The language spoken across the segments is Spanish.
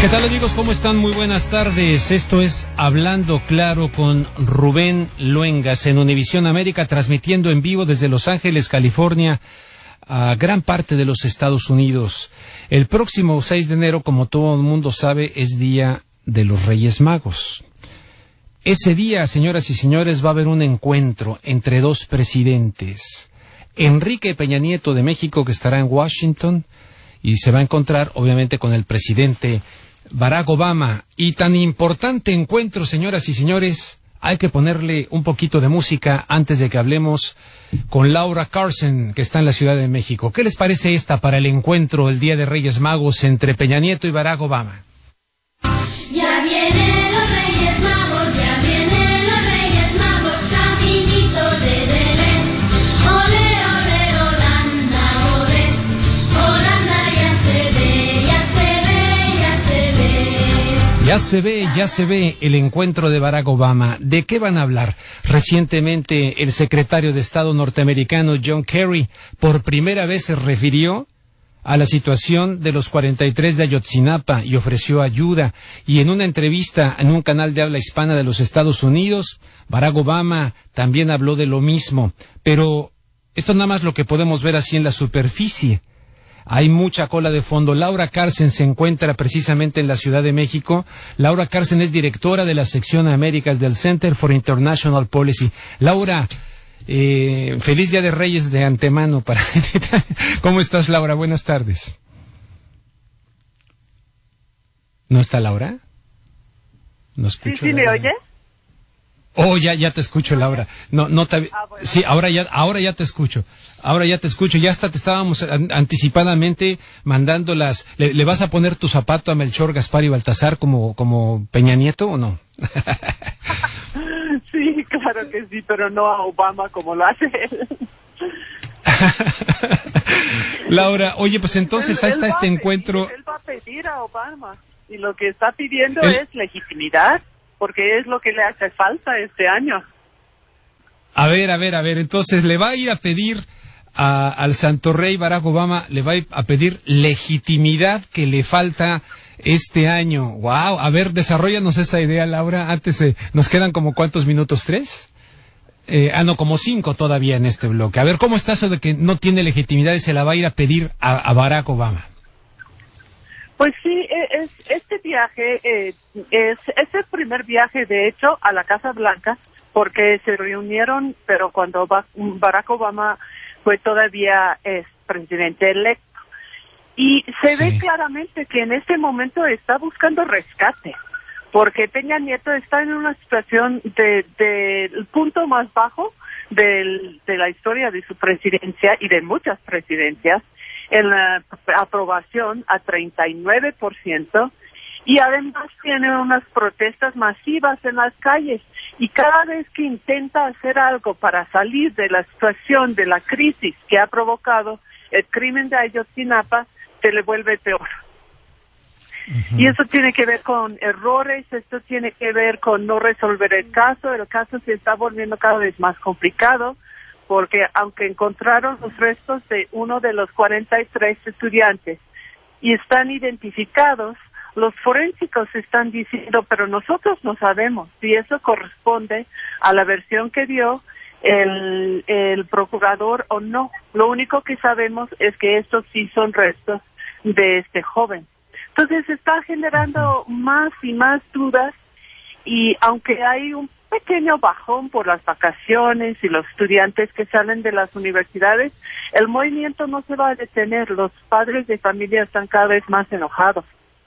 ¿Qué tal, amigos? ¿Cómo están? Muy buenas tardes. Esto es Hablando Claro con Rubén Luengas en Univisión América, transmitiendo en vivo desde Los Ángeles, California, a gran parte de los Estados Unidos. El próximo 6 de enero, como todo el mundo sabe, es Día de los Reyes Magos. Ese día, señoras y señores, va a haber un encuentro entre dos presidentes. Enrique Peña Nieto de México, que estará en Washington, y se va a encontrar, obviamente, con el presidente Barack Obama. Y tan importante encuentro, señoras y señores, hay que ponerle un poquito de música antes de que hablemos con Laura Carson, que está en la Ciudad de México. ¿Qué les parece esta para el encuentro el Día de Reyes Magos entre Peña Nieto y Barack Obama? Ya vienen los Reyes Magos, ya vienen los Reyes Magos, caminito de Belén. Ole, ole, Holanda, ole, Holanda ya se ve, ya se ve, ya se ve. Ya se ve el encuentro de Barack Obama. ¿De qué van a hablar? Recientemente el secretario de Estado norteamericano John Kerry por primera vez se refirió a la situación de los 43 de Ayotzinapa y ofreció ayuda. Y en una entrevista en un canal de habla hispana de los Estados Unidos, Barack Obama también habló de lo mismo. Pero esto nada más lo que podemos ver así en la superficie. Hay mucha cola de fondo. Laura Carson se encuentra precisamente en la Ciudad de México. Laura Carson es directora de la sección Américas del Center for International Policy. Laura, feliz Día de Reyes de antemano para ¿Cómo estás, Laura? Buenas tardes. ¿No está Laura? ¿No escucho? ¿Sí me oye? Oh, ya te escucho, Laura. No te... Bueno. Sí, ahora ya te escucho. Ya hasta te estábamos anticipadamente mandando las... ¿Le vas a poner tu zapato a Melchor, Gaspar y Baltasar como Peña Nieto o no? Sí, claro que sí, pero no a Obama como lo hace él. Laura, oye, pues entonces ahí está este encuentro. Él va a pedir a Obama y lo que está pidiendo es legitimidad, porque es lo que le hace falta este año. A ver, entonces le va a ir a pedir al Santo Rey Barack Obama, le va a ir a pedir legitimidad que le falta este año. Wow, a ver, desarróllanos esa idea, Laura. Antes nos quedan como ¿cuántos minutos? ¿3? Como 5 todavía en este bloque. A ver, ¿cómo está eso de que no tiene legitimidad y se la va a ir a pedir a Barack Obama? Pues sí, este viaje es el primer viaje, de hecho, a la Casa Blanca, porque se reunieron, pero cuando Barack Obama fue todavía presidente electo. Y se ve claramente que en este momento está buscando rescate, porque Peña Nieto está en una situación del punto más bajo de la historia de su presidencia y de muchas presidencias, en la aprobación a 39%, y además tiene unas protestas masivas en las calles, y cada vez que intenta hacer algo para salir de la situación, de la crisis que ha provocado el crimen de Ayotzinapa, se le vuelve peor. Uh-huh. Y eso tiene que ver con errores, esto tiene que ver con no resolver el caso se está volviendo cada vez más complicado, porque aunque encontraron los restos de uno de los 43 estudiantes y están identificados, los forénsicos están diciendo, pero nosotros no sabemos si eso corresponde a la versión que dio el procurador o no. Lo único que sabemos es que estos sí son restos de este joven. Entonces está generando más y más dudas, y aunque hay un pequeño bajón por las vacaciones y los estudiantes que salen de las universidades, el movimiento no se va a detener. Los padres de familia están cada vez más enojados.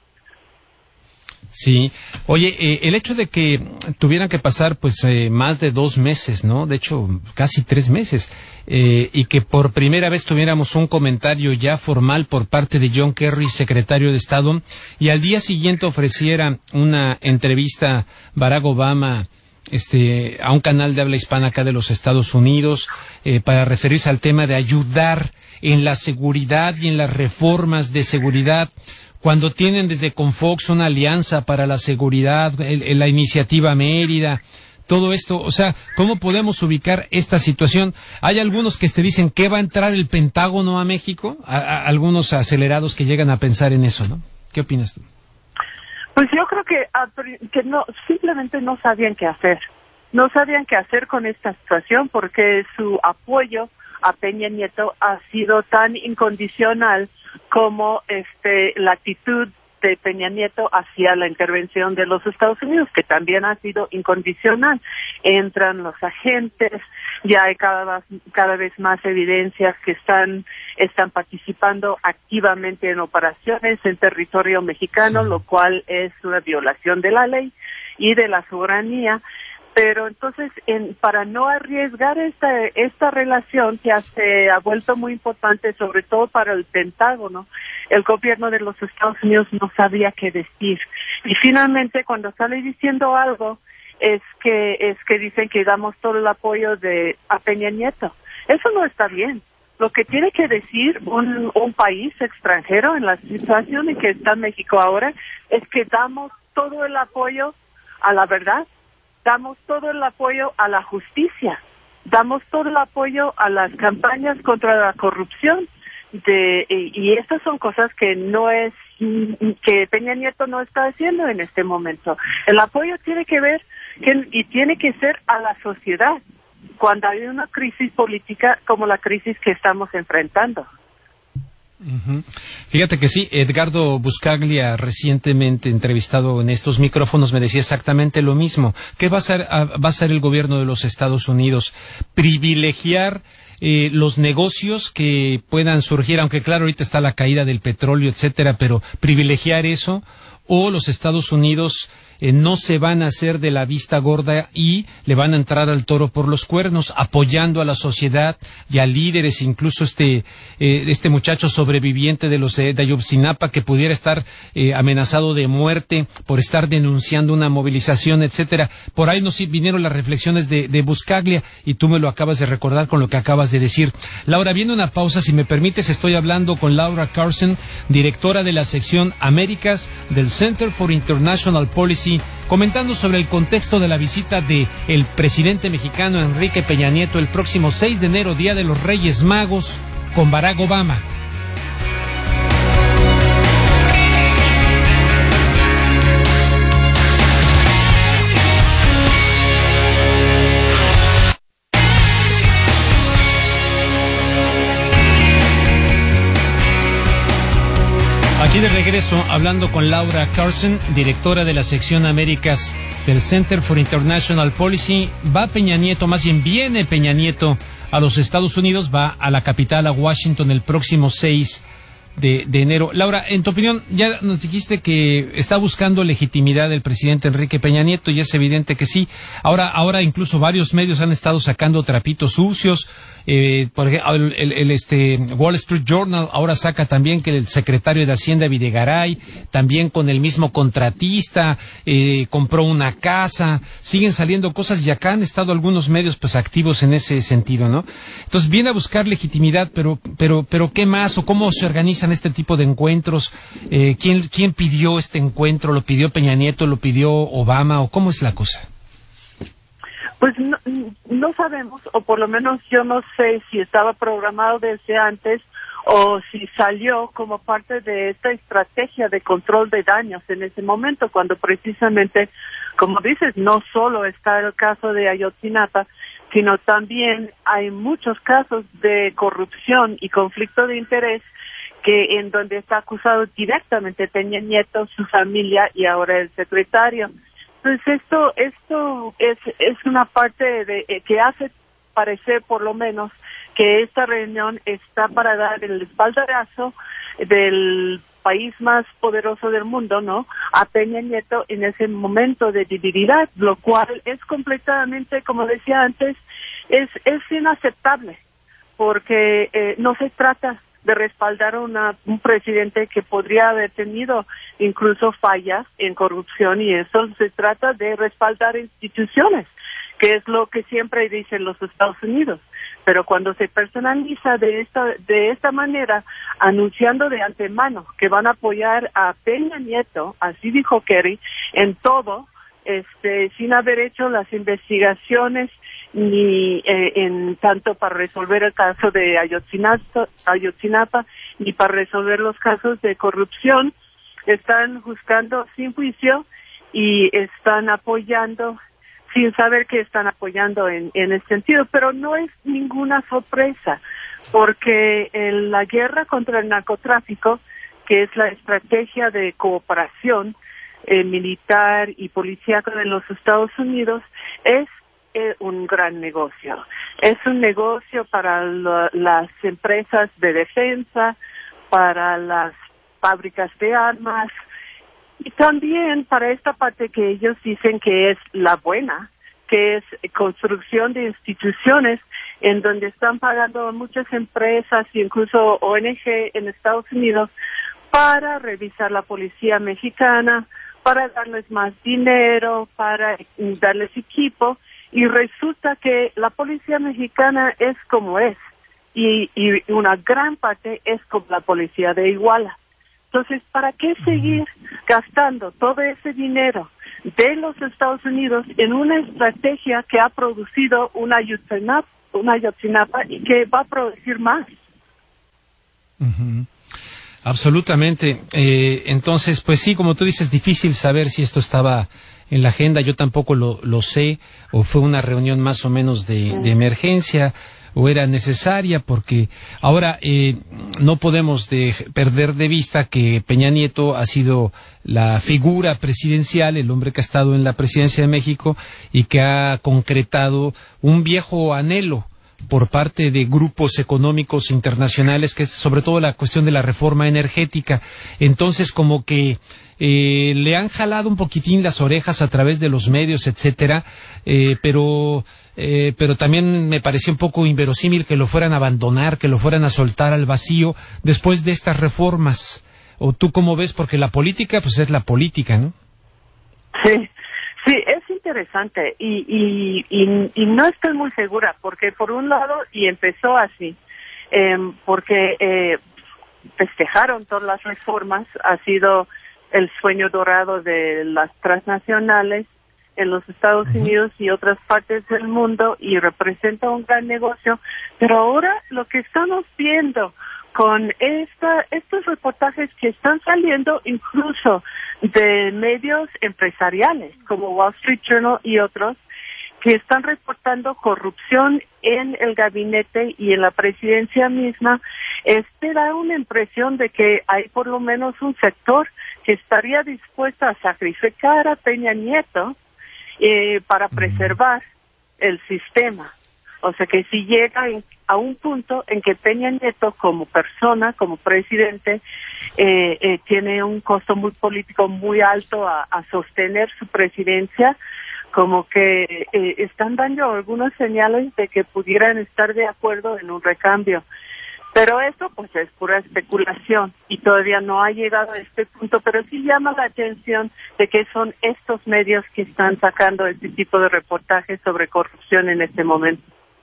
Sí. Oye, el hecho de que tuvieran que pasar más de 2 meses, ¿no? De hecho, casi 3 meses, y que por primera vez tuviéramos un comentario ya formal por parte de John Kerry, secretario de Estado, y al día siguiente ofreciera una entrevista Barack Obama a un canal de habla hispana acá de los Estados Unidos, para referirse al tema de ayudar en la seguridad y en las reformas de seguridad, cuando tienen desde Confox una alianza para la seguridad, la iniciativa Mérida, todo esto, o sea, ¿cómo podemos ubicar esta situación? Hay algunos que te dicen que va a entrar el Pentágono a México, algunos acelerados que llegan a pensar en eso, ¿no? ¿Qué opinas tú? Pues yo creo que no, simplemente no sabían qué hacer. No sabían qué hacer con esta situación porque su apoyo a Peña Nieto ha sido tan incondicional como la actitud de Peña Nieto hacia la intervención de los Estados Unidos, que también ha sido incondicional. Entran los agentes, ya hay cada vez más evidencias que están participando activamente en operaciones en territorio mexicano, lo cual es una violación de la ley y de la soberanía. Pero entonces, para no arriesgar esta relación que se ha vuelto muy importante, sobre todo para el Pentágono, el gobierno de los Estados Unidos no sabía qué decir. Y finalmente, cuando sale diciendo algo, es que dicen que damos todo el apoyo a Peña Nieto. Eso no está bien. Lo que tiene que decir un país extranjero en la situación en que está México ahora es que damos todo el apoyo a la verdad. Damos todo el apoyo a la justicia, damos todo el apoyo a las campañas contra la corrupción, y estas son cosas que que Peña Nieto no está haciendo en este momento. El apoyo tiene que ver y tiene que ser a la sociedad cuando hay una crisis política como la crisis que estamos enfrentando. Uh-huh. Fíjate que sí, Edgardo Buscaglia, recientemente entrevistado en estos micrófonos, me decía exactamente lo mismo. ¿Qué va a hacer el gobierno de los Estados Unidos? Privilegiar los negocios que puedan surgir, aunque claro, ahorita está la caída del petróleo, etcétera, pero privilegiar eso, o los Estados Unidos no se van a hacer de la vista gorda y le van a entrar al toro por los cuernos, apoyando a la sociedad y a líderes, incluso este muchacho sobreviviente de los de Ayotzinapa que pudiera estar amenazado de muerte por estar denunciando una movilización, etcétera. Por ahí nos vinieron las reflexiones de Buscaglia y tú me lo acabas de recordar con lo que acabas de decir. Laura, viene una pausa, si me permites, estoy hablando con Laura Carson, directora de la sección Américas del Center for International Policy, comentando sobre el contexto de la visita de el presidente mexicano Enrique Peña Nieto el próximo 6 de enero, Día de los Reyes Magos, con Barack Obama. Aquí de regreso, hablando con Laura Carson, directora de la sección Américas del Center for International Policy. Va Peña Nieto, más bien viene Peña Nieto a los Estados Unidos, va a la capital, a Washington, el próximo 6 de enero. Laura, en tu opinión, ya nos dijiste que está buscando legitimidad el presidente Enrique Peña Nieto y es evidente que sí. Ahora incluso varios medios han estado sacando trapitos sucios. Por ejemplo, el Wall Street Journal ahora saca también que el secretario de Hacienda Videgaray, también con el mismo contratista, compró una casa. Siguen saliendo cosas y acá han estado algunos medios pues activos en ese sentido, ¿no? Entonces viene a buscar legitimidad, pero ¿qué más o cómo se organizan este tipo de encuentros? ¿Quién pidió este encuentro? ¿Lo pidió Peña Nieto? ¿Lo pidió Obama? ¿O cómo es la cosa? Pues no sabemos, o por lo menos yo no sé si estaba programado desde antes o si salió como parte de esta estrategia de control de daños en ese momento, cuando precisamente, como dices, no solo está el caso de Ayotzinapa, sino también hay muchos casos de corrupción y conflicto de interés que en donde está acusado directamente Peña Nieto, su familia y ahora el secretario. Entonces esto es una parte que hace parecer por lo menos que esta reunión está para dar el espaldarazo del país más poderoso del mundo, ¿no?, a Peña Nieto en ese momento de debilidad, lo cual es completamente, como decía antes, es inaceptable, porque no se trata de respaldar a un presidente que podría haber tenido incluso fallas en corrupción, y eso se trata de respaldar instituciones, que es lo que siempre dicen los Estados Unidos. Pero cuando se personaliza de esta manera, anunciando de antemano que van a apoyar a Peña Nieto, así dijo Kerry, en todo, sin haber hecho las investigaciones ni en tanto para resolver el caso de Ayotzinapa ni para resolver los casos de corrupción, están juzgando sin juicio y están apoyando sin saber que están apoyando en ese sentido, pero no es ninguna sorpresa, porque la guerra contra el narcotráfico, que es la estrategia de cooperación militar y policíaca de los Estados Unidos, es un gran negocio. Es un negocio para las empresas de defensa, para las fábricas de armas, y también para esta parte que ellos dicen que es la buena, que es construcción de instituciones en donde están pagando muchas empresas e incluso ONG en Estados Unidos para revisar la policía mexicana, para darles más dinero, para darles equipo, y resulta que la policía mexicana es como es, y una gran parte es como la policía de Iguala. Entonces, ¿para qué seguir gastando todo ese dinero de los Estados Unidos en una estrategia que ha producido una Ayotzinapa y que va a producir más? Uh-huh. Absolutamente. Entonces, pues sí, como tú dices, difícil saber si esto estaba en la agenda. Yo tampoco lo sé, o fue una reunión más o menos de emergencia, o era necesaria, porque ahora no podemos perder de vista que Peña Nieto ha sido la figura presidencial, el hombre que ha estado en la presidencia de México y que ha concretado un viejo anhelo por parte de grupos económicos internacionales, que es sobre todo la cuestión de la reforma energética. Entonces, como que le han jalado un poquitín las orejas a través de los medios, etcétera, pero también me pareció un poco inverosímil que lo fueran a abandonar, que lo fueran a soltar al vacío después de estas reformas. ¿O tú cómo ves? Porque la política, pues es la política, ¿no? Sí, es interesante y no estoy muy segura, porque por un lado, y empezó así, porque festejaron todas las reformas, ha sido el sueño dorado de las transnacionales en los Estados Unidos y otras partes del mundo, y representa un gran negocio, pero ahora lo que estamos viendo con estos reportajes que están saliendo incluso de medios empresariales como Wall Street Journal y otros, que están reportando corrupción en el gabinete y en la presidencia misma, da una impresión de que hay por lo menos un sector que estaría dispuesto a sacrificar a Peña Nieto para preservar el sistema. O sea que si llega a un punto en que Peña Nieto como persona, como presidente, tiene un costo muy político muy alto a sostener su presidencia, como que están dando algunos señales de que pudieran estar de acuerdo en un recambio. Pero eso pues es pura especulación y todavía no ha llegado a este punto, pero sí llama la atención de que son estos medios que están sacando este tipo de reportajes sobre corrupción en este momento.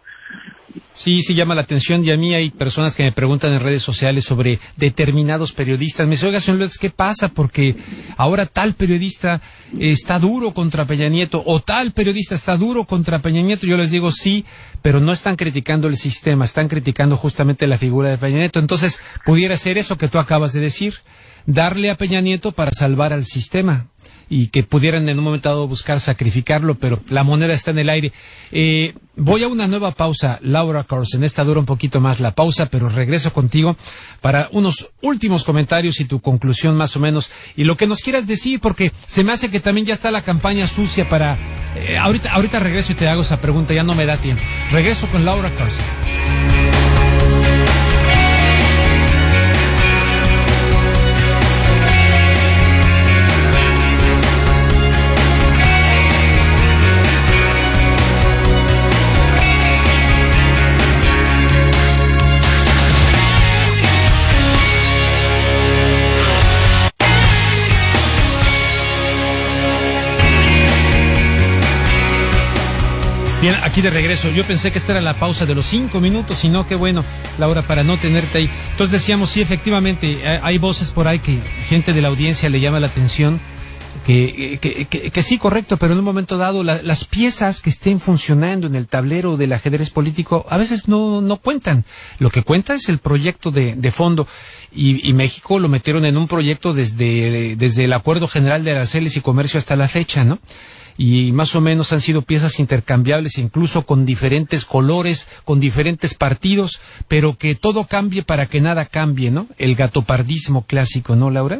Sí llama la atención, y a mí hay personas que me preguntan en redes sociales sobre determinados periodistas. Me dicen, oiga, señor López, ¿qué pasa? Porque ahora tal periodista está duro contra Peña Nieto, o tal periodista está duro contra Peña Nieto. Yo les digo, sí, pero no están criticando el sistema, están criticando justamente la figura de Peña Nieto. Entonces, pudiera ser eso que tú acabas de decir, darle a Peña Nieto para salvar al sistema, y que pudieran en un momento dado buscar sacrificarlo, pero la moneda está en el aire. Voy a una nueva pausa, Laura Carlson. Esta dura un poquito más la pausa, pero regreso contigo para unos últimos comentarios y tu conclusión más o menos, y lo que nos quieras decir, porque se me hace que también ya está la campaña sucia para... ahorita regreso y te hago esa pregunta, ya no me da tiempo. Regreso con Laura Carlson. Bien, aquí de regreso. Yo pensé que esta era la pausa de los 5 minutos, y no, qué bueno, Laura, para no tenerte ahí. Entonces decíamos, sí, efectivamente, hay voces por ahí que gente de la audiencia le llama la atención que sí, correcto, pero en un momento dado las piezas que estén funcionando en el tablero del ajedrez político a veces no cuentan. Lo que cuenta es el proyecto de fondo, y México lo metieron en un proyecto desde el Acuerdo General de Aranceles y Comercio hasta la fecha, ¿no? Y más o menos han sido piezas intercambiables, incluso con diferentes colores, con diferentes partidos, pero que todo cambie para que nada cambie, ¿no? El gatopardismo clásico, ¿no, Laura?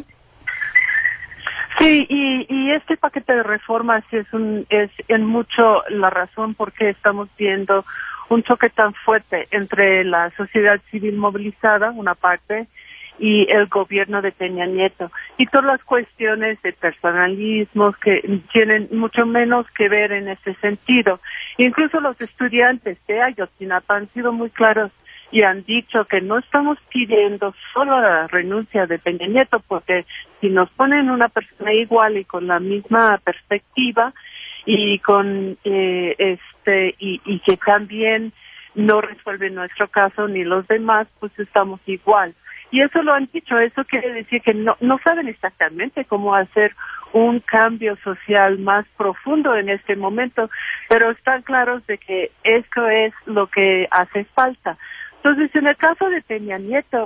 Sí, y este paquete de reformas es en mucho la razón por qué estamos viendo un choque tan fuerte entre la sociedad civil movilizada, una parte, y el gobierno de Peña Nieto, y todas las cuestiones de personalismos que tienen mucho menos que ver en ese sentido. Incluso los estudiantes de Ayotzinapa han sido muy claros y han dicho que no estamos pidiendo solo la renuncia de Peña Nieto, porque si nos ponen una persona igual y con la misma perspectiva y con y que también no resuelve nuestro caso ni los demás, pues estamos igual. Y eso lo han dicho, eso quiere decir que no saben exactamente cómo hacer un cambio social más profundo en este momento, pero están claros de que esto es lo que hace falta. Entonces, en el caso de Peña Nieto,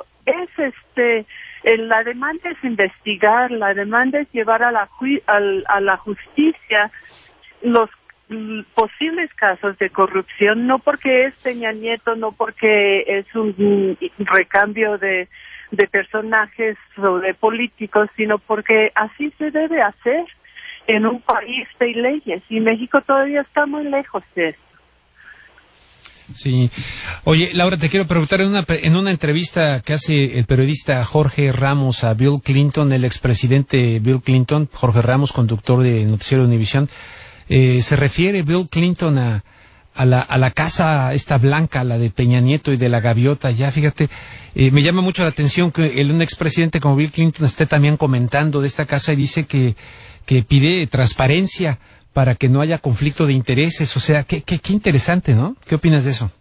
la demanda es investigar, la demanda es llevar a la justicia los posibles casos de corrupción, no porque es Peña Nieto, no porque es un recambio de personajes o de políticos, sino porque así se debe hacer en un país de leyes, y México todavía está muy lejos de eso. Sí. Oye, Laura, te quiero preguntar, en una entrevista que hace el periodista Jorge Ramos a Bill Clinton, el expresidente Bill Clinton, Jorge Ramos, conductor de Noticiero Univisión, se refiere Bill Clinton a la casa esta blanca, la de Peña Nieto y de la gaviota. Ya, fíjate, me llama mucho la atención que un expresidente como Bill Clinton esté también comentando de esta casa, y dice que pide transparencia para que no haya conflicto de intereses. O sea, qué interesante, ¿no? ¿Qué opinas de eso?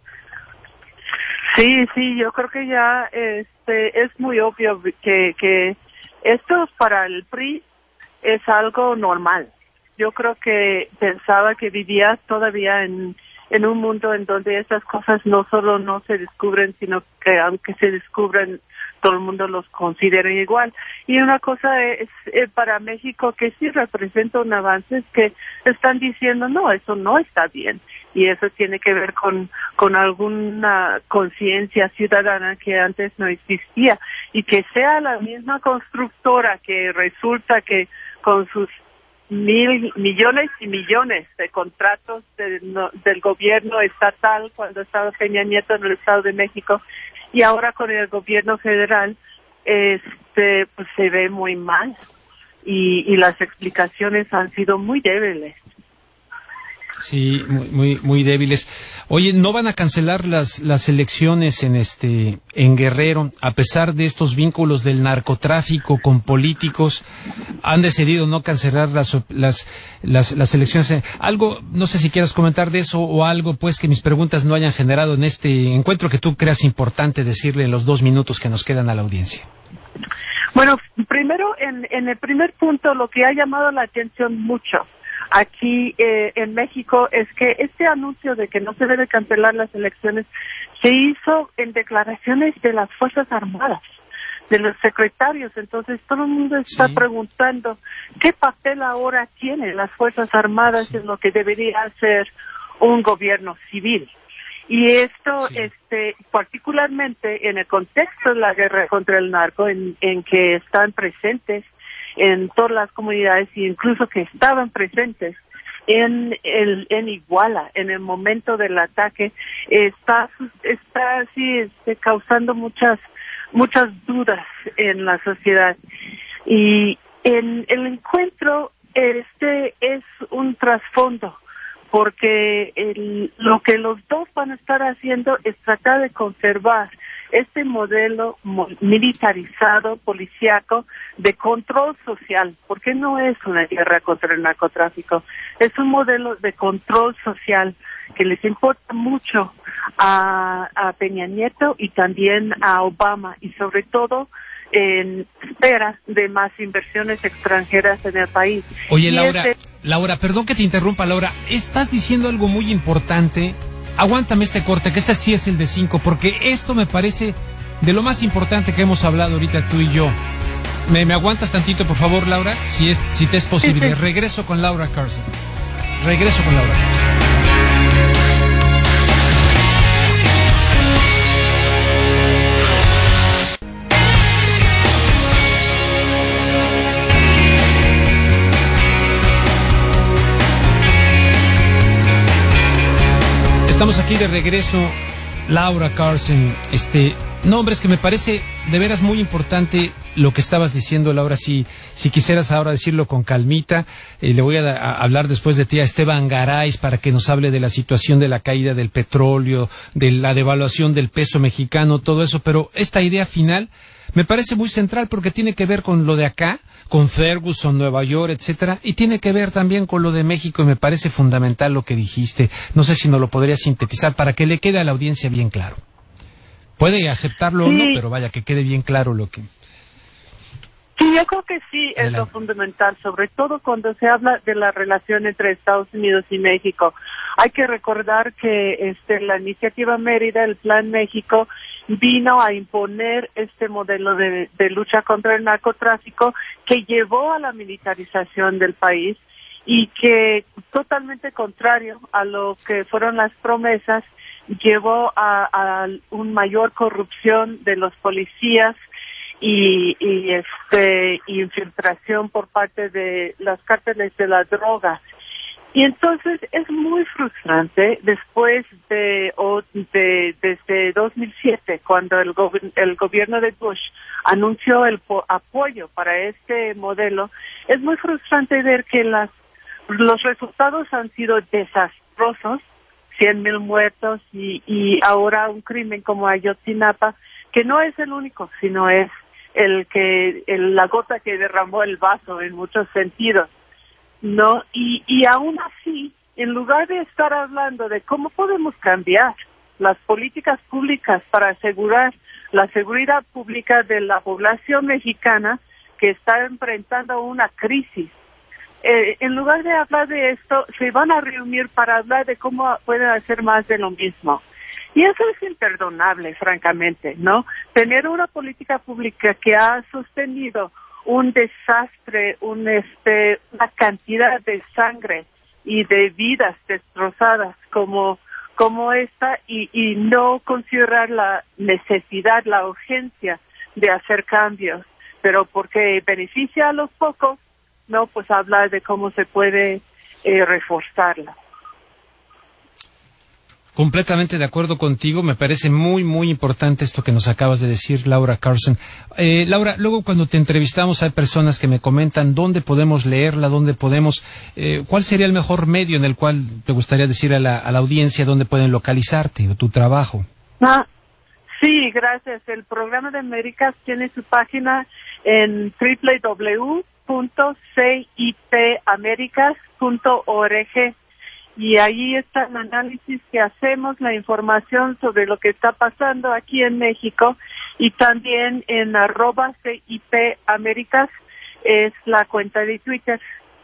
Sí, yo creo que ya es muy obvio que esto para el PRI es algo normal. Yo creo que pensaba que vivía todavía en un mundo en donde estas cosas no solo no se descubren, sino que aunque se descubren, todo el mundo los considera igual. Y una cosa es para México que sí representa un avance, es que están diciendo, no, eso no está bien. Y eso tiene que ver con alguna conciencia ciudadana que antes no existía. Y que sea la misma constructora que resulta que con sus millones y millones de contratos del gobierno estatal cuando estaba Peña Nieto en el Estado de México, y ahora con el gobierno federal, pues se ve muy mal, y las explicaciones han sido muy débiles. Sí, muy débiles. Oye, ¿no van a cancelar las elecciones en Guerrero, a pesar de estos vínculos del narcotráfico con políticos? Han decidido no cancelar las elecciones. Algo, no sé si quieras comentar de eso, o algo pues que mis preguntas no hayan generado en este encuentro que tú creas importante decirle en los 2 minutos que nos quedan a la audiencia. Bueno, primero, en el primer punto, lo que ha llamado la atención mucho aquí en México es que este anuncio de que no se debe cancelar las elecciones se hizo en declaraciones de las Fuerzas Armadas, de los secretarios. Entonces todo el mundo está preguntando qué papel ahora tienen las Fuerzas Armadas en lo que debería ser un gobierno civil. Y esto, particularmente en el contexto de la guerra contra el narco, en que están presentes en todas las comunidades, e incluso que estaban presentes en Iguala en el momento del ataque, está así causando muchas dudas en la sociedad. Y en el encuentro es un trasfondo, porque lo que los dos van a estar haciendo es tratar de conservar este modelo militarizado, policíaco, de control social, porque no es una guerra contra el narcotráfico, es un modelo de control social que les importa mucho a Peña Nieto y también a Obama, y sobre todo en espera de más inversiones extranjeras en el país. Oye, Laura, perdón que te interrumpa, Laura, estás diciendo algo muy importante. Aguántame este corte, que este sí es el de 5, porque esto me parece de lo más importante que hemos hablado ahorita tú y yo. ¿Me aguantas tantito, por favor, Laura? Si te es posible. Sí. Regreso con Laura Carson. Estamos aquí de regreso, Laura Carson. No, hombre, es que me parece de veras muy importante lo que estabas diciendo, Laura. Si quisieras ahora decirlo con calmita, le voy a hablar después de ti a Esteban Garay para que nos hable de la situación de la caída del petróleo, de la devaluación del peso mexicano, todo eso, pero esta idea final me parece muy central porque tiene que ver con lo de acá, con Ferguson, Nueva York, etcétera, y tiene que ver también con lo de México, y me parece fundamental lo que dijiste. No sé si nos lo podrías sintetizar para que le quede a la audiencia bien claro. Puede aceptarlo o no, pero vaya, que quede bien claro lo que... Sí, yo creo que sí. Adelante. Es lo fundamental, sobre todo cuando se habla de la relación entre Estados Unidos y México. Hay que recordar que la iniciativa Mérida, el Plan México, vino a imponer este modelo de lucha contra el narcotráfico que llevó a la militarización del país y que, totalmente contrario a lo que fueron las promesas, llevó a una mayor corrupción de los policías y infiltración por parte de los cárteles de la droga. Y entonces es muy frustrante después desde 2007, cuando el gobierno de Bush anunció el apoyo para este modelo, es muy frustrante ver que los resultados han sido desastrosos. 100,000 muertos y ahora un crimen como Ayotzinapa, que no es el único, sino es la gota que derramó el vaso en muchos sentidos, ¿no? Y aún así, en lugar de estar hablando de cómo podemos cambiar las políticas públicas para asegurar la seguridad pública de la población mexicana que está enfrentando una crisis, en lugar de hablar de esto, se van a reunir para hablar de cómo pueden hacer más de lo mismo. Y eso es imperdonable, francamente, ¿no? Tener una política pública que ha sostenido un desastre, una cantidad de sangre y de vidas destrozadas como esta y no considerar la necesidad, la urgencia de hacer cambios, pero porque beneficia a los pocos, no, pues hablar de cómo se puede reforzarla. Completamente de acuerdo contigo, me parece muy, muy importante esto que nos acabas de decir, Laura Carson. Laura, luego cuando te entrevistamos hay personas que me comentan dónde podemos leerla, ¿cuál sería el mejor medio en el cual te gustaría decir a la audiencia dónde pueden localizarte o tu trabajo? Sí, gracias. El programa de Américas tiene su página en www.cipamericas.org. Y ahí está el análisis que hacemos, la información sobre lo que está pasando aquí en México, y también en @CIPAmericas es la cuenta de Twitter.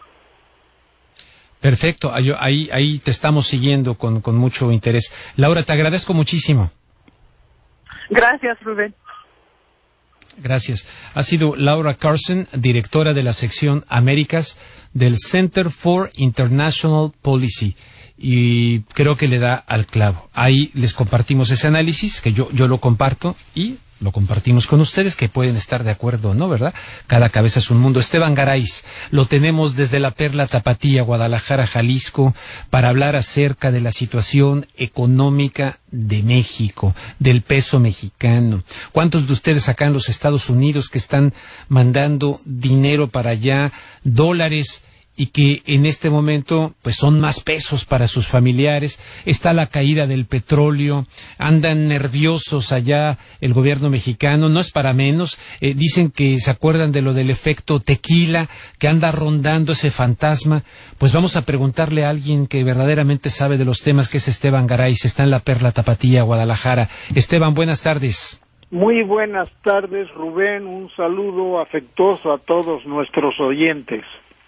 Perfecto, ahí te estamos siguiendo con mucho interés. Laura, te agradezco muchísimo. Gracias, Rubén. Gracias. Ha sido Laura Carson, directora de la sección Américas del Center for International Policy, y creo que le da al clavo. Ahí les compartimos ese análisis, que yo lo comparto, y lo compartimos con ustedes, que pueden estar de acuerdo o no, ¿verdad? Cada cabeza es un mundo. Esteban Garay, lo tenemos desde la Perla Tapatía, Guadalajara, Jalisco, para hablar acerca de la situación económica de México, del peso mexicano. ¿Cuántos de ustedes acá en los Estados Unidos que están mandando dinero para allá, dólares, y que en este momento pues son más pesos para sus familiares? Está la caída del petróleo, andan nerviosos allá el gobierno mexicano, no es para menos. Dicen que se acuerdan de lo del efecto tequila, que anda rondando ese fantasma. Pues vamos a preguntarle a alguien que verdaderamente sabe de los temas, que es Esteban Garay, está en la Perla Tapatía, Guadalajara. Esteban, buenas tardes. Muy buenas tardes, Rubén. Un saludo afectuoso a todos nuestros oyentes.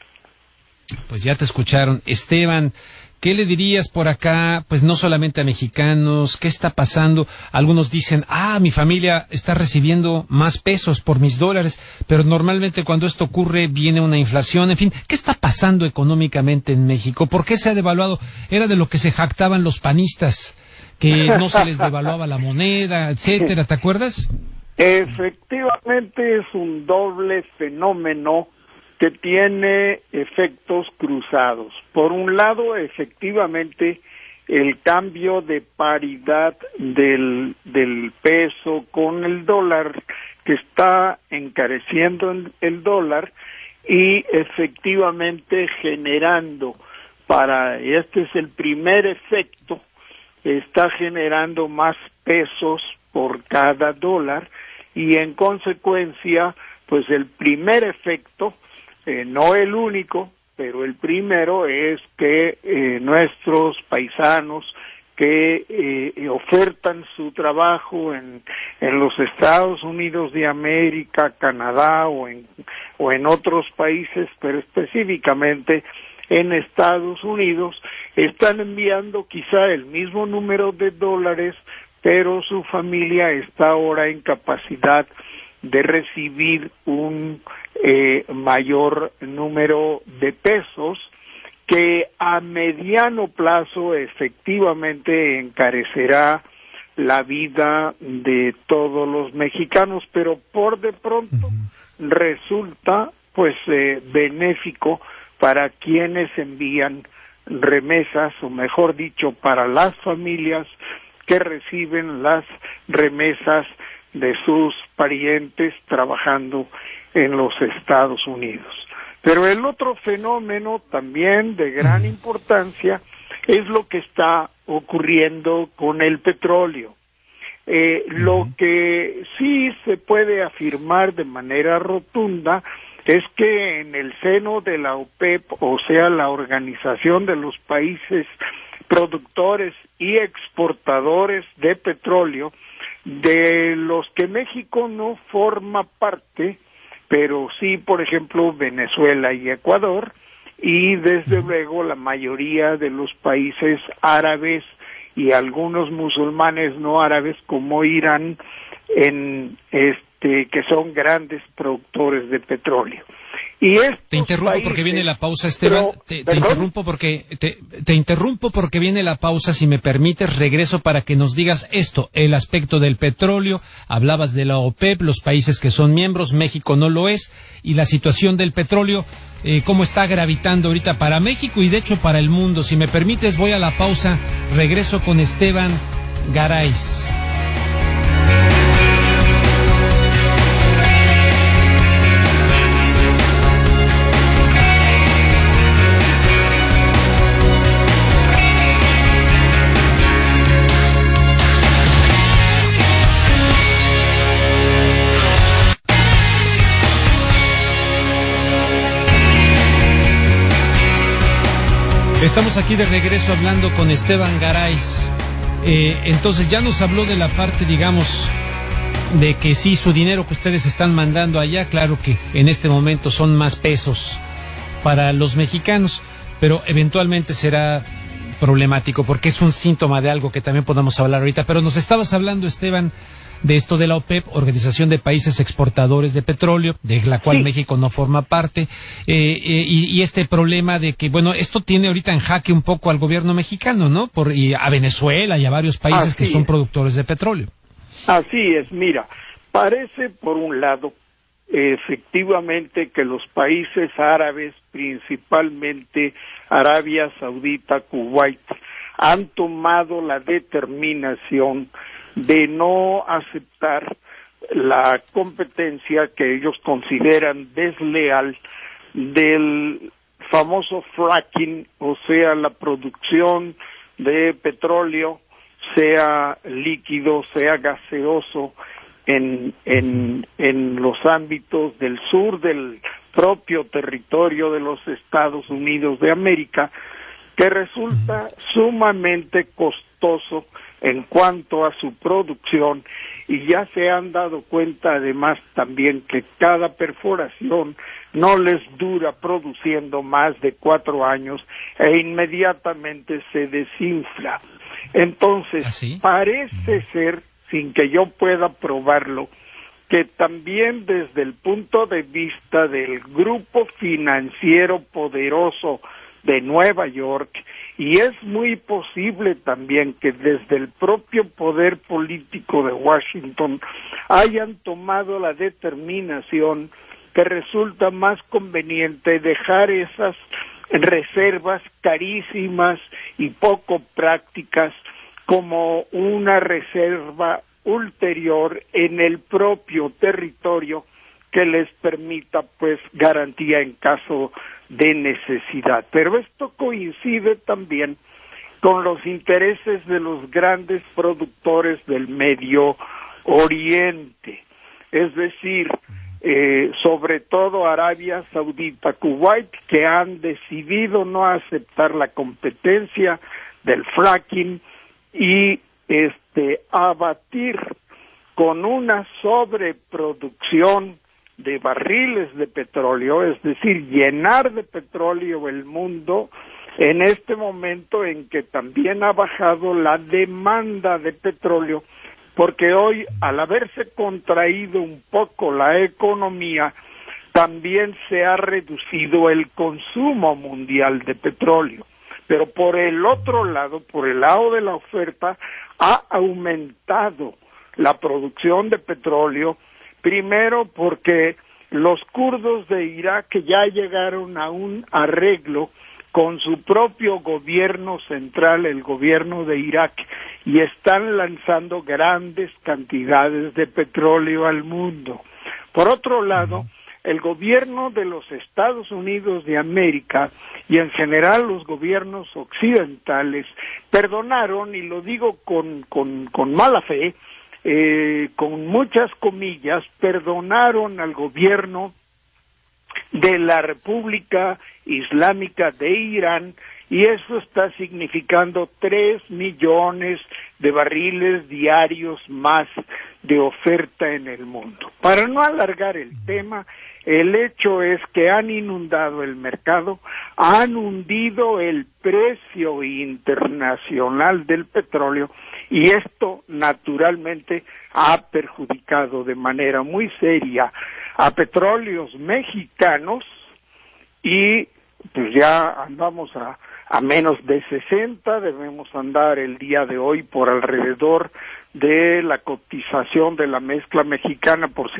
Pues ya te escucharon. Esteban, ¿qué le dirías por acá? Pues no solamente a mexicanos, ¿qué está pasando? Algunos dicen, mi familia está recibiendo más pesos por mis dólares, pero normalmente cuando esto ocurre viene una inflación. En fin, ¿qué está pasando económicamente en México? ¿Por qué se ha devaluado? Era de lo que se jactaban los panistas, que no se les devaluaba la moneda, etcétera, ¿te acuerdas? Efectivamente es un doble fenómeno que tiene efectos cruzados. Por un lado, efectivamente, el cambio de paridad del peso con el dólar, que está encareciendo el dólar y efectivamente generando, este es el primer efecto, está generando más pesos por cada dólar y en consecuencia, pues el primer efecto, no el único, pero el primero es que nuestros paisanos que ofertan su trabajo en los Estados Unidos de América, Canadá o en otros países, pero específicamente en Estados Unidos, están enviando quizá el mismo número de dólares, pero su familia está ahora en capacidad de recibir un mayor número de pesos que a mediano plazo efectivamente encarecerá la vida de todos los mexicanos, pero por de pronto resulta pues benéfico para quienes envían remesas, o mejor dicho, para las familias que reciben las remesas de sus parientes trabajando en los Estados Unidos. Pero el otro fenómeno también de gran importancia es lo que está ocurriendo con el petróleo. Lo que sí se puede afirmar de manera rotunda es que en el seno de la OPEP, o sea, la Organización de los Países Productores y Exportadores de Petróleo, de los que México no forma parte, pero sí, por ejemplo, Venezuela y Ecuador, y desde luego la mayoría de los países árabes y algunos musulmanes no árabes como Irán, que son grandes productores de petróleo. Y te interrumpo porque viene la pausa, Esteban. Te interrumpo porque viene la pausa. Si me permites, regreso para que nos digas esto, el aspecto del petróleo. Hablabas de la OPEP, los países que son miembros, México no lo es, y la situación del petróleo, cómo está gravitando ahorita para México y de hecho para el mundo. Si me permites, voy a la pausa. Regreso con Esteban Garay. Estamos aquí de regreso hablando con Esteban Garay. Entonces ya nos habló de la parte, digamos, de que sí, su dinero que ustedes están mandando allá, claro que en este momento son más pesos para los mexicanos, pero eventualmente será problemático porque es un síntoma de algo que también podamos hablar ahorita. Pero nos estabas hablando, Esteban, de esto de la OPEP, Organización de Países Exportadores de Petróleo, de la cual México no forma parte, y este problema de que, bueno, esto tiene ahorita en jaque un poco al gobierno mexicano, ¿no? Y a Venezuela y a varios países que son productores de petróleo. Así es, mira, parece por un lado efectivamente que los países árabes, principalmente Arabia Saudita, Kuwait, han tomado la determinación de no aceptar la competencia que ellos consideran desleal del famoso fracking, o sea, la producción de petróleo, sea líquido, sea gaseoso, en los ámbitos del sur del propio territorio de los Estados Unidos de América, que resulta sumamente costoso en cuanto a su producción y ya se han dado cuenta además también que cada perforación no les dura produciendo más de 4 años e inmediatamente se desinfla. Entonces, ¿Ah, sí? parece ser, sin que yo pueda probarlo, que también desde el punto de vista del grupo financiero poderoso de Nueva York, y es muy posible también que desde el propio poder político de Washington hayan tomado la determinación que resulta más conveniente dejar esas reservas carísimas y poco prácticas como una reserva ulterior en el propio territorio que les permita pues garantía en caso de necesidad. Pero esto coincide también con los intereses de los grandes productores del Medio Oriente, es decir, sobre todo Arabia Saudita, Kuwait, que han decidido no aceptar la competencia del fracking y abatir con una sobreproducción de barriles de petróleo, es decir, llenar de petróleo el mundo en este momento en que también ha bajado la demanda de petróleo, porque hoy, al haberse contraído un poco la economía, también se ha reducido el consumo mundial de petróleo. Pero por el otro lado, por el lado de la oferta, ha aumentado la producción de petróleo, primero porque los kurdos de Irak ya llegaron a un arreglo con su propio gobierno central, el gobierno de Irak, y están lanzando grandes cantidades de petróleo al mundo. Por otro lado, el gobierno de los Estados Unidos de América y en general los gobiernos occidentales perdonaron, y lo digo con mala fe, con muchas comillas, perdonaron al gobierno de la República Islámica de Irán, y eso está significando 3 millones de barriles diarios más de oferta en el mundo. Para no alargar el tema, el hecho es que han inundado el mercado, han hundido el precio internacional del petróleo, y esto naturalmente ha perjudicado de manera muy seria a petróleos mexicanos, y pues ya andamos a menos de 60, debemos andar el día de hoy por alrededor de la cotización de la mezcla mexicana por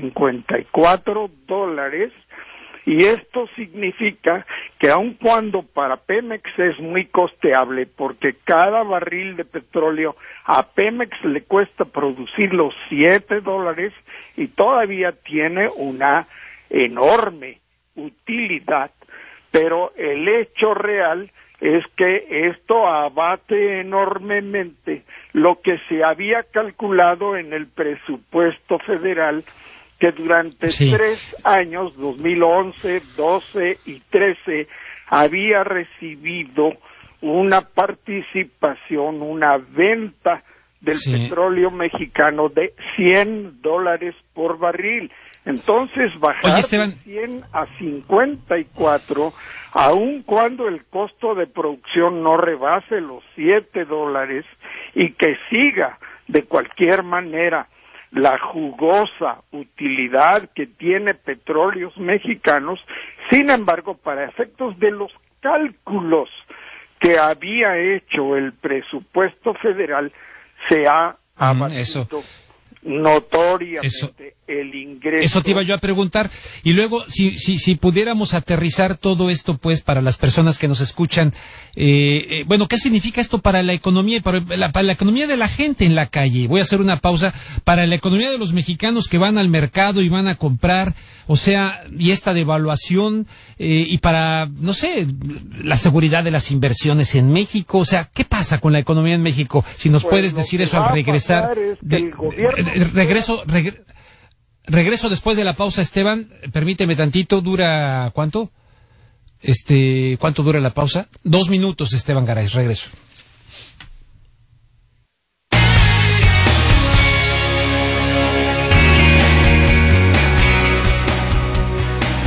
$54, y esto significa que aun cuando para Pemex es muy costeable, porque cada barril de petróleo a Pemex le cuesta producir los $7 y todavía tiene una enorme utilidad, pero el hecho real es que esto abate enormemente lo que se había calculado en el presupuesto federal, que durante 3 años, 2011, 12 y 13, había recibido una participación, una venta del petróleo mexicano de $100 por barril. Entonces, bajar de 100 a 54, aun cuando el costo de producción no rebase los $7, y que siga de cualquier manera la jugosa utilidad que tiene Petróleos Mexicanos, sin embargo, para efectos de los cálculos que había hecho el presupuesto federal, se ha abatido notoriamente el ingreso. Eso te iba yo a preguntar. Y luego, si pudiéramos aterrizar todo esto, pues, para las personas que nos escuchan, bueno, ¿qué significa esto para la economía y para la economía de la gente en la calle? Voy a hacer una pausa. Para la economía de los mexicanos que van al mercado y van a comprar, o sea, y esta devaluación, y para, no sé, la seguridad de las inversiones en México, o sea, ¿qué pasa con la economía en México? Si nos puedes decir eso al regresar. Regreso después de la pausa, Esteban. Permíteme tantito. ¿Dura cuánto? ¿Cuánto dura la pausa? 2 minutos, Esteban Garay. Regreso. . . . . . . . . . . . . . . . . . . . . . . . . . . . . . . . . . . . . . . . . . . . . . . . . . . . . . . . . .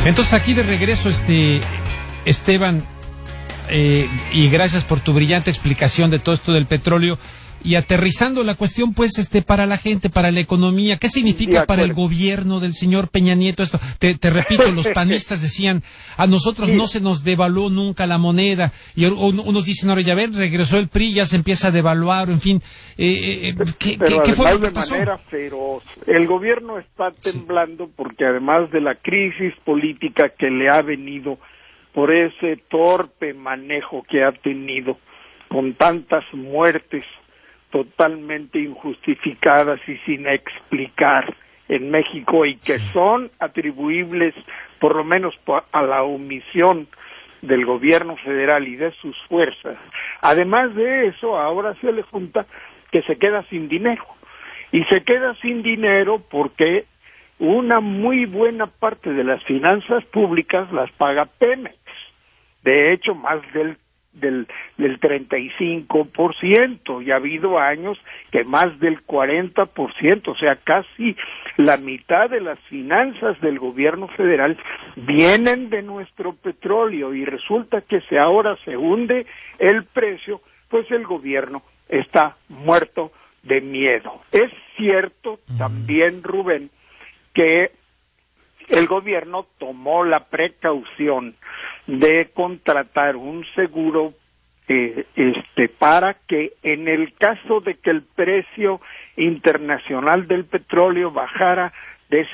Entonces aquí de regreso, Esteban, y gracias por tu brillante explicación de todo esto del petróleo. Y aterrizando la cuestión, pues, para la gente, para la economía, ¿qué significa para el gobierno del señor Peña Nieto esto? Te repito, los panistas decían, a nosotros no se nos devaluó nunca la moneda, y unos dicen, ahora ya ven, regresó el PRI, ya se empieza a devaluar, en fin, ¿qué fue lo que pasó? De manera feroz. El gobierno está temblando porque además de la crisis política que le ha venido por ese torpe manejo que ha tenido, con tantas muertes totalmente injustificadas y sin explicar en México y que son atribuibles por lo menos a la omisión del gobierno federal y de sus fuerzas. Además de eso, ahora se le junta que se queda sin dinero. Y se queda sin dinero porque una muy buena parte de las finanzas públicas las paga Pemex. De hecho, más del 35%, y ha habido años que más del 40%, o sea, casi la mitad de las finanzas del gobierno federal vienen de nuestro petróleo, y resulta que si ahora se hunde el precio, pues el gobierno está muerto de miedo. Es cierto también, Rubén, que el gobierno tomó la precaución de contratar un seguro para que en el caso de que el precio internacional del petróleo bajara de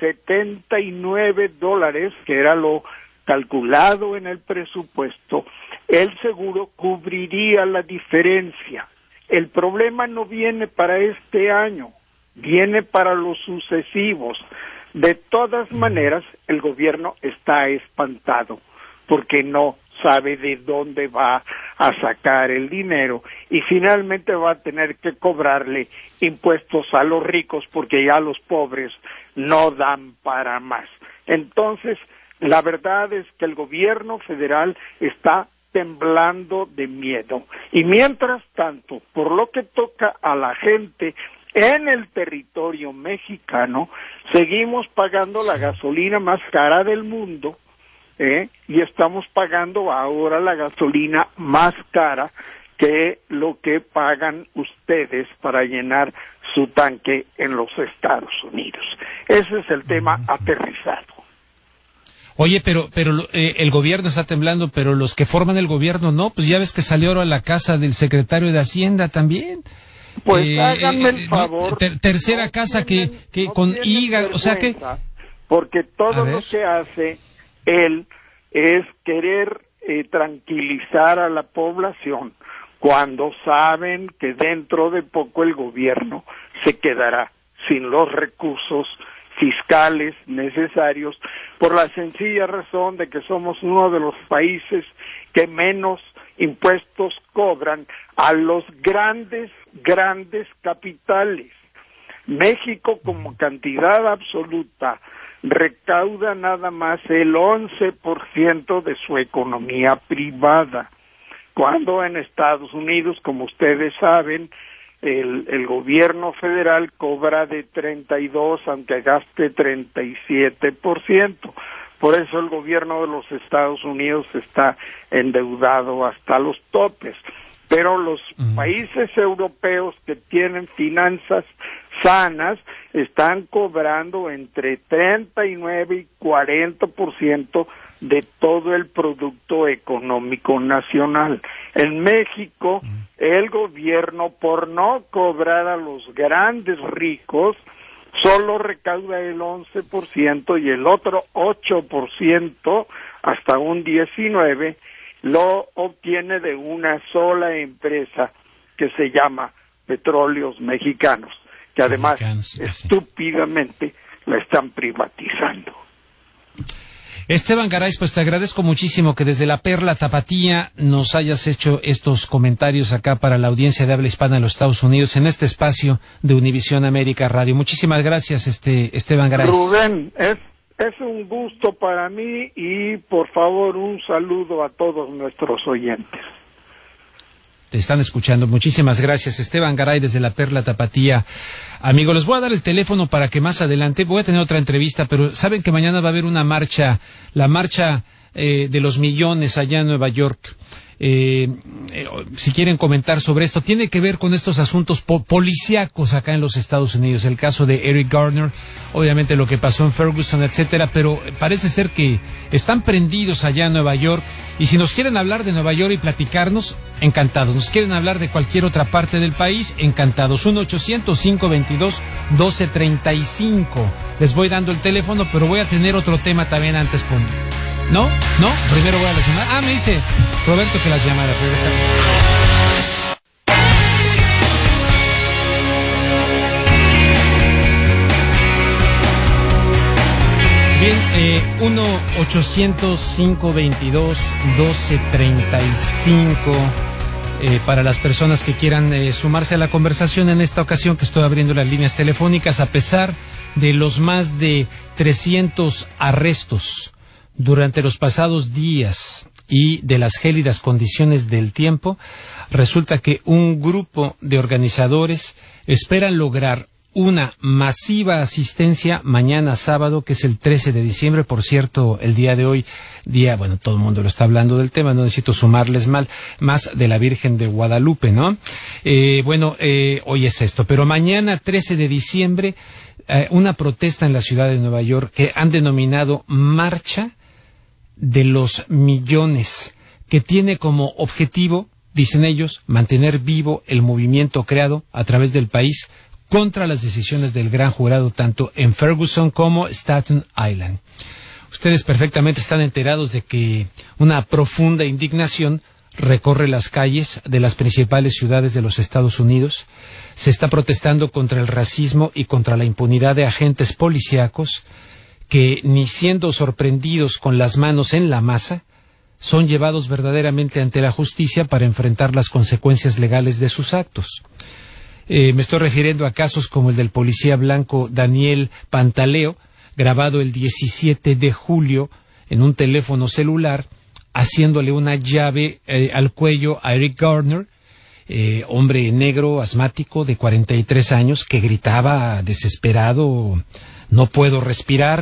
$79, que era lo calculado en el presupuesto, el seguro cubriría la diferencia. El problema no viene para este año, viene para los sucesivos. De todas maneras, el gobierno está espantado porque no sabe de dónde va a sacar el dinero y finalmente va a tener que cobrarle impuestos a los ricos porque ya los pobres no dan para más. Entonces, la verdad es que el gobierno federal está temblando de miedo. Y mientras tanto, por lo que toca a la gente en el territorio mexicano, seguimos pagando la gasolina más cara del mundo, y estamos pagando ahora la gasolina más cara que lo que pagan ustedes para llenar su tanque en los Estados Unidos. Ese es el tema aterrizado. Oye, pero el gobierno está temblando, pero los que forman el gobierno no, pues ya ves que salió ahora a la casa del secretario de Hacienda también. Pues háganme el favor. Tercera no casa que con IGA, o sea que... Porque todo lo que hace él es querer tranquilizar a la población cuando saben que dentro de poco el gobierno se quedará sin los recursos fiscales necesarios por la sencilla razón de que somos uno de los países que menos impuestos cobran a los grandes capitales. México como cantidad absoluta recauda nada más el 11% de su economía privada, cuando en Estados Unidos, como ustedes saben, el gobierno federal cobra de 32 aunque gaste 37%. Por eso el gobierno de los Estados Unidos está endeudado hasta los topes. Pero los países europeos que tienen finanzas sanas están cobrando entre 39 y 40% de todo el Producto Económico Nacional. En México, el gobierno, por no cobrar a los grandes ricos, solo recauda el 11% y el otro 8%, hasta un 19%, lo obtiene de una sola empresa que se llama Petróleos Mexicanos, que además estúpidamente la están privatizando. Esteban Garay, pues te agradezco muchísimo que desde la Perla Tapatía nos hayas hecho estos comentarios acá para la audiencia de habla hispana de los Estados Unidos en este espacio de Univisión América Radio. Muchísimas gracias, Esteban Garay. Rubén, es un gusto para mí y por favor un saludo a todos nuestros oyentes. te están escuchando. Muchísimas gracias, Esteban Garay, desde la Perla Tapatía. Amigo, les voy a dar el teléfono para que más adelante, voy a tener otra entrevista, pero saben que mañana va a haber una marcha, la marcha de los millones allá en Nueva York. Si quieren comentar sobre esto, tiene que ver con estos asuntos policíacos acá en los Estados Unidos, el caso de Eric Garner, obviamente lo que pasó en Ferguson, etcétera, pero parece ser que están prendidos allá en Nueva York, y si nos quieren hablar de Nueva York y platicarnos, encantados. Nos quieren hablar de cualquier otra parte del país, encantados. 1-800-522-1235. Les voy dando el teléfono, pero voy a tener otro tema también antes. ¿No? Primero voy a las llamadas. Me dice Roberto que las llamadas. Regresamos. Bien, 1-800-522-1235 para las personas que quieran sumarse a la conversación en esta ocasión, que estoy abriendo las líneas telefónicas a pesar de los más de 300 arrestos durante los pasados días y de las gélidas condiciones del tiempo. Resulta que un grupo de organizadores esperan lograr una masiva asistencia mañana sábado, que es el 13 de diciembre. Por cierto, el día de hoy, todo el mundo lo está hablando del tema, no necesito sumarles más de la Virgen de Guadalupe, ¿no? Hoy es esto, pero mañana 13 de diciembre, una protesta en la ciudad de Nueva York que han denominado Marcha de los Millones, que tiene como objetivo, dicen ellos, mantener vivo el movimiento creado a través del país contra las decisiones del gran jurado tanto en Ferguson como Staten Island. Ustedes perfectamente están enterados de que una profunda indignación recorre las calles de las principales ciudades de los Estados Unidos. Se está protestando contra el racismo y contra la impunidad de agentes policíacos que, ni siendo sorprendidos con las manos en la masa, son llevados verdaderamente ante la justicia para enfrentar las consecuencias legales de sus actos. Me estoy refiriendo a casos como el del policía blanco Daniel Pantaleo, grabado el 17 de julio en un teléfono celular, haciéndole una llave al cuello a Eric Garner, hombre negro, asmático, de 43 años, que gritaba desesperado: no puedo respirar,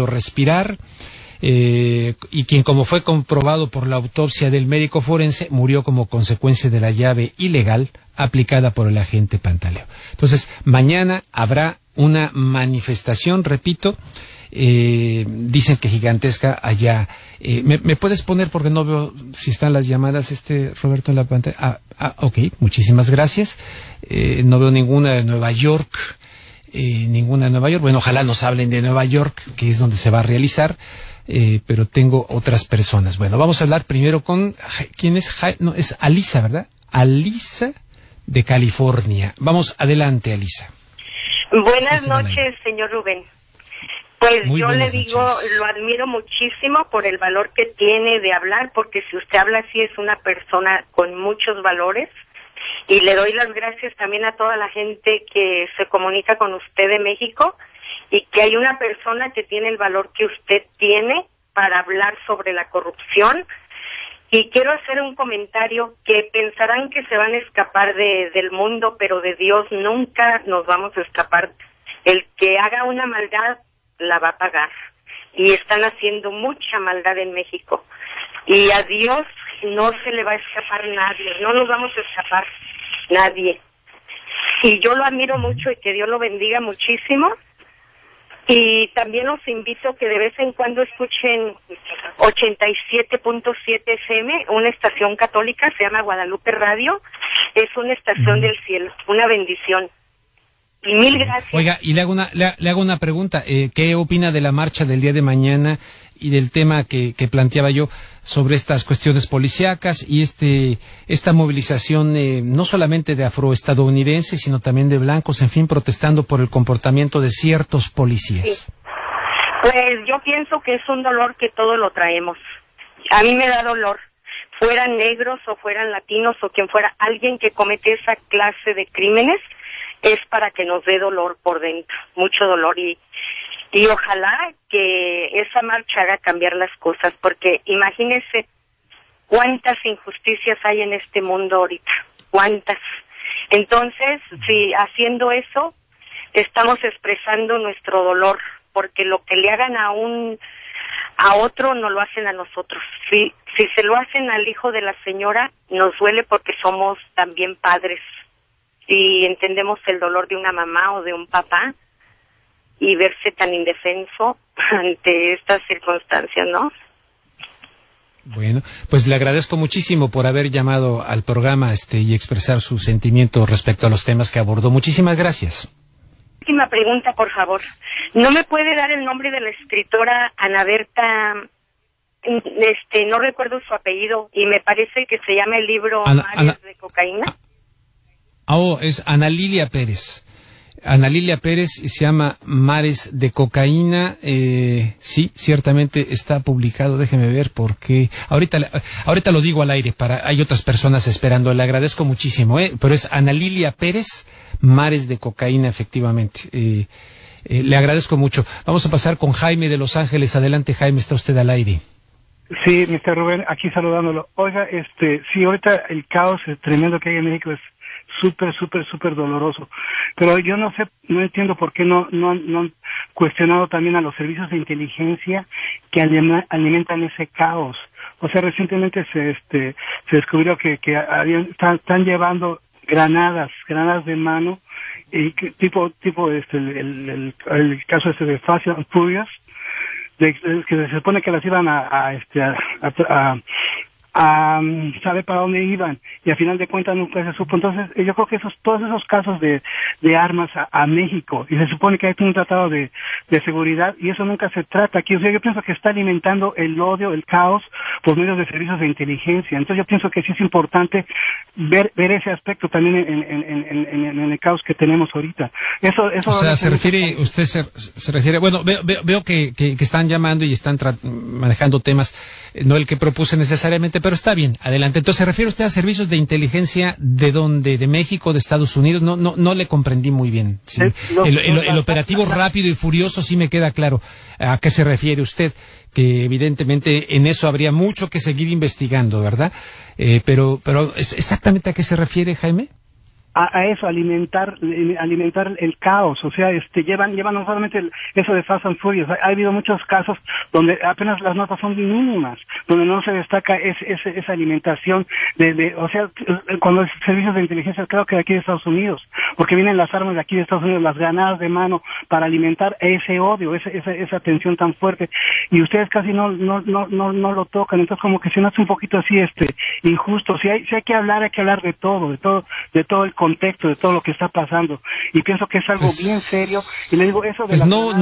y quien, como fue comprobado por la autopsia del médico forense, murió como consecuencia de la llave ilegal aplicada por el agente Pantaleo. Entonces, mañana habrá una manifestación, repito, dicen que gigantesca allá. ¿Me puedes poner, porque no veo si están las llamadas, Roberto, en la pantalla? Ok, muchísimas gracias. No veo ninguna de Nueva York. Bueno, ojalá nos hablen de Nueva York, que es donde se va a realizar, pero tengo otras personas. Bueno, vamos a hablar primero con... ¿Quién es? No, es Alisa, ¿verdad? Alisa, de California. Vamos, adelante, Alisa. Buenas noches, señor Rubén. Pues Muy yo le digo, noches. lo admiro muchísimo por el valor que tiene de hablar, porque si usted habla así es una persona con muchos valores. Y le doy las gracias también a toda la gente que se comunica con usted de México, y que hay una persona que tiene el valor que usted tiene para hablar sobre la corrupción. Y quiero hacer un comentario: que pensarán que se van a escapar del mundo, pero de Dios nunca nos vamos a escapar. El que haga una maldad la va a pagar, y están haciendo mucha maldad en México, y a Dios no se le va a escapar nadie, no nos vamos a escapar nadie. Y yo lo admiro mucho, y que Dios lo bendiga muchísimo. Y también los invito que de vez en cuando escuchen 87.7 FM, una estación católica, se llama Guadalupe Radio, es una estación del cielo, una bendición. Y mil gracias. Oiga, y le hago una pregunta. ¿Qué opina de la marcha del día de mañana y del tema que planteaba yo sobre estas cuestiones policíacas y esta movilización no solamente de afroestadounidenses, sino también de blancos, en fin, protestando por el comportamiento de ciertos policías? Sí. Pues yo pienso que es un dolor que todos lo traemos. A mí me da dolor. Fueran negros o fueran latinos o quien fuera, alguien que comete esa clase de crímenes es para que nos dé dolor por dentro, mucho dolor, y ojalá que esa marcha haga cambiar las cosas, porque imagínese cuántas injusticias hay en este mundo ahorita, cuántas. Entonces, si haciendo eso, estamos expresando nuestro dolor, porque lo que le hagan a otro no lo hacen a nosotros. Si se lo hacen al hijo de la señora, nos duele porque somos también padres y entendemos el dolor de una mamá o de un papá y verse tan indefenso ante estas circunstancias, ¿no? Bueno, pues le agradezco muchísimo por haber llamado al programa y expresar sus sentimientos respecto a los temas que abordó. Muchísimas gracias. Última pregunta, por favor. ¿No me puede dar el nombre de la escritora Ana Berta? No recuerdo su apellido y me parece que se llama el libro Mares de Cocaína. Es Ana Lilia Pérez. Ana Lilia Pérez y se llama Mares de Cocaína. Sí, ciertamente está publicado. Déjeme ver porque ahorita lo digo al aire. Hay otras personas esperando. Le agradezco muchísimo, pero es Ana Lilia Pérez, Mares de Cocaína, efectivamente. Le agradezco mucho. Vamos a pasar con Jaime de Los Ángeles. Adelante, Jaime, está usted al aire. Sí, Mr. Rubén, aquí saludándolo. Oiga, sí, ahorita el caos tremendo que hay en México es súper doloroso. Pero yo no entiendo por qué no han cuestionado también a los servicios de inteligencia que alimentan ese caos. O sea, recientemente se descubrió que están llevando granadas de mano, y tipo el caso de Fast and Furious, que se supone que las iban a saber para dónde iban y al final de cuentas nunca se supo. Entonces yo creo que todos esos casos de armas a México, y se supone que hay un tratado de seguridad y eso nunca se trata aquí. O sea, yo pienso que está alimentando el odio, el caos por medio de servicios de inteligencia. Entonces yo pienso que sí es importante ver ese aspecto también en el caos que tenemos ahorita. Eso o sea, se refiere, bueno, veo que están llamando y están manejando temas, no el que propuse necesariamente, pero está bien, adelante. Entonces, ¿se refiere usted a servicios de inteligencia de dónde? ¿De México, de Estados Unidos? No le comprendí muy bien. ¿Sí? El operativo rápido y furioso sí me queda claro. ¿A qué se refiere usted? Que evidentemente en eso habría mucho que seguir investigando, ¿verdad? Pero ¿exactamente a qué se refiere, Jaime? A eso, alimentar el caos. O sea, llevan no solamente eso de Fast and Furious. Ha habido muchos casos donde apenas las notas son mínimas, donde no se destaca esa alimentación o sea, cuando es servicios de inteligencia, creo que de aquí de Estados Unidos, porque vienen las armas de aquí de Estados Unidos, las granadas de mano para alimentar ese odio, esa tensión tan fuerte, y ustedes casi no lo tocan. Entonces como que se nos hace un poquito así injusto. Si hay que hablar, hay que hablar de todo el contexto, de todo lo que está pasando, y pienso que es algo bien serio. Y le digo eso de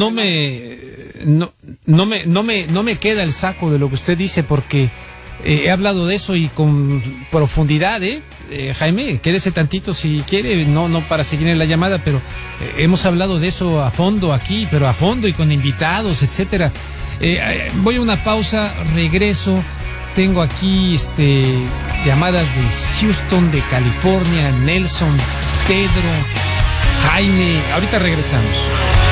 no me queda el saco de lo que usted dice, porque he hablado de eso y con profundidad, Jaime, quédese tantito si quiere, no para seguir en la llamada, pero hemos hablado de eso a fondo aquí, pero a fondo y con invitados, etcétera. Voy a una pausa, regreso. Tengo aquí llamadas de Houston, de California, Nelson, Pedro, Jaime. Ahorita regresamos.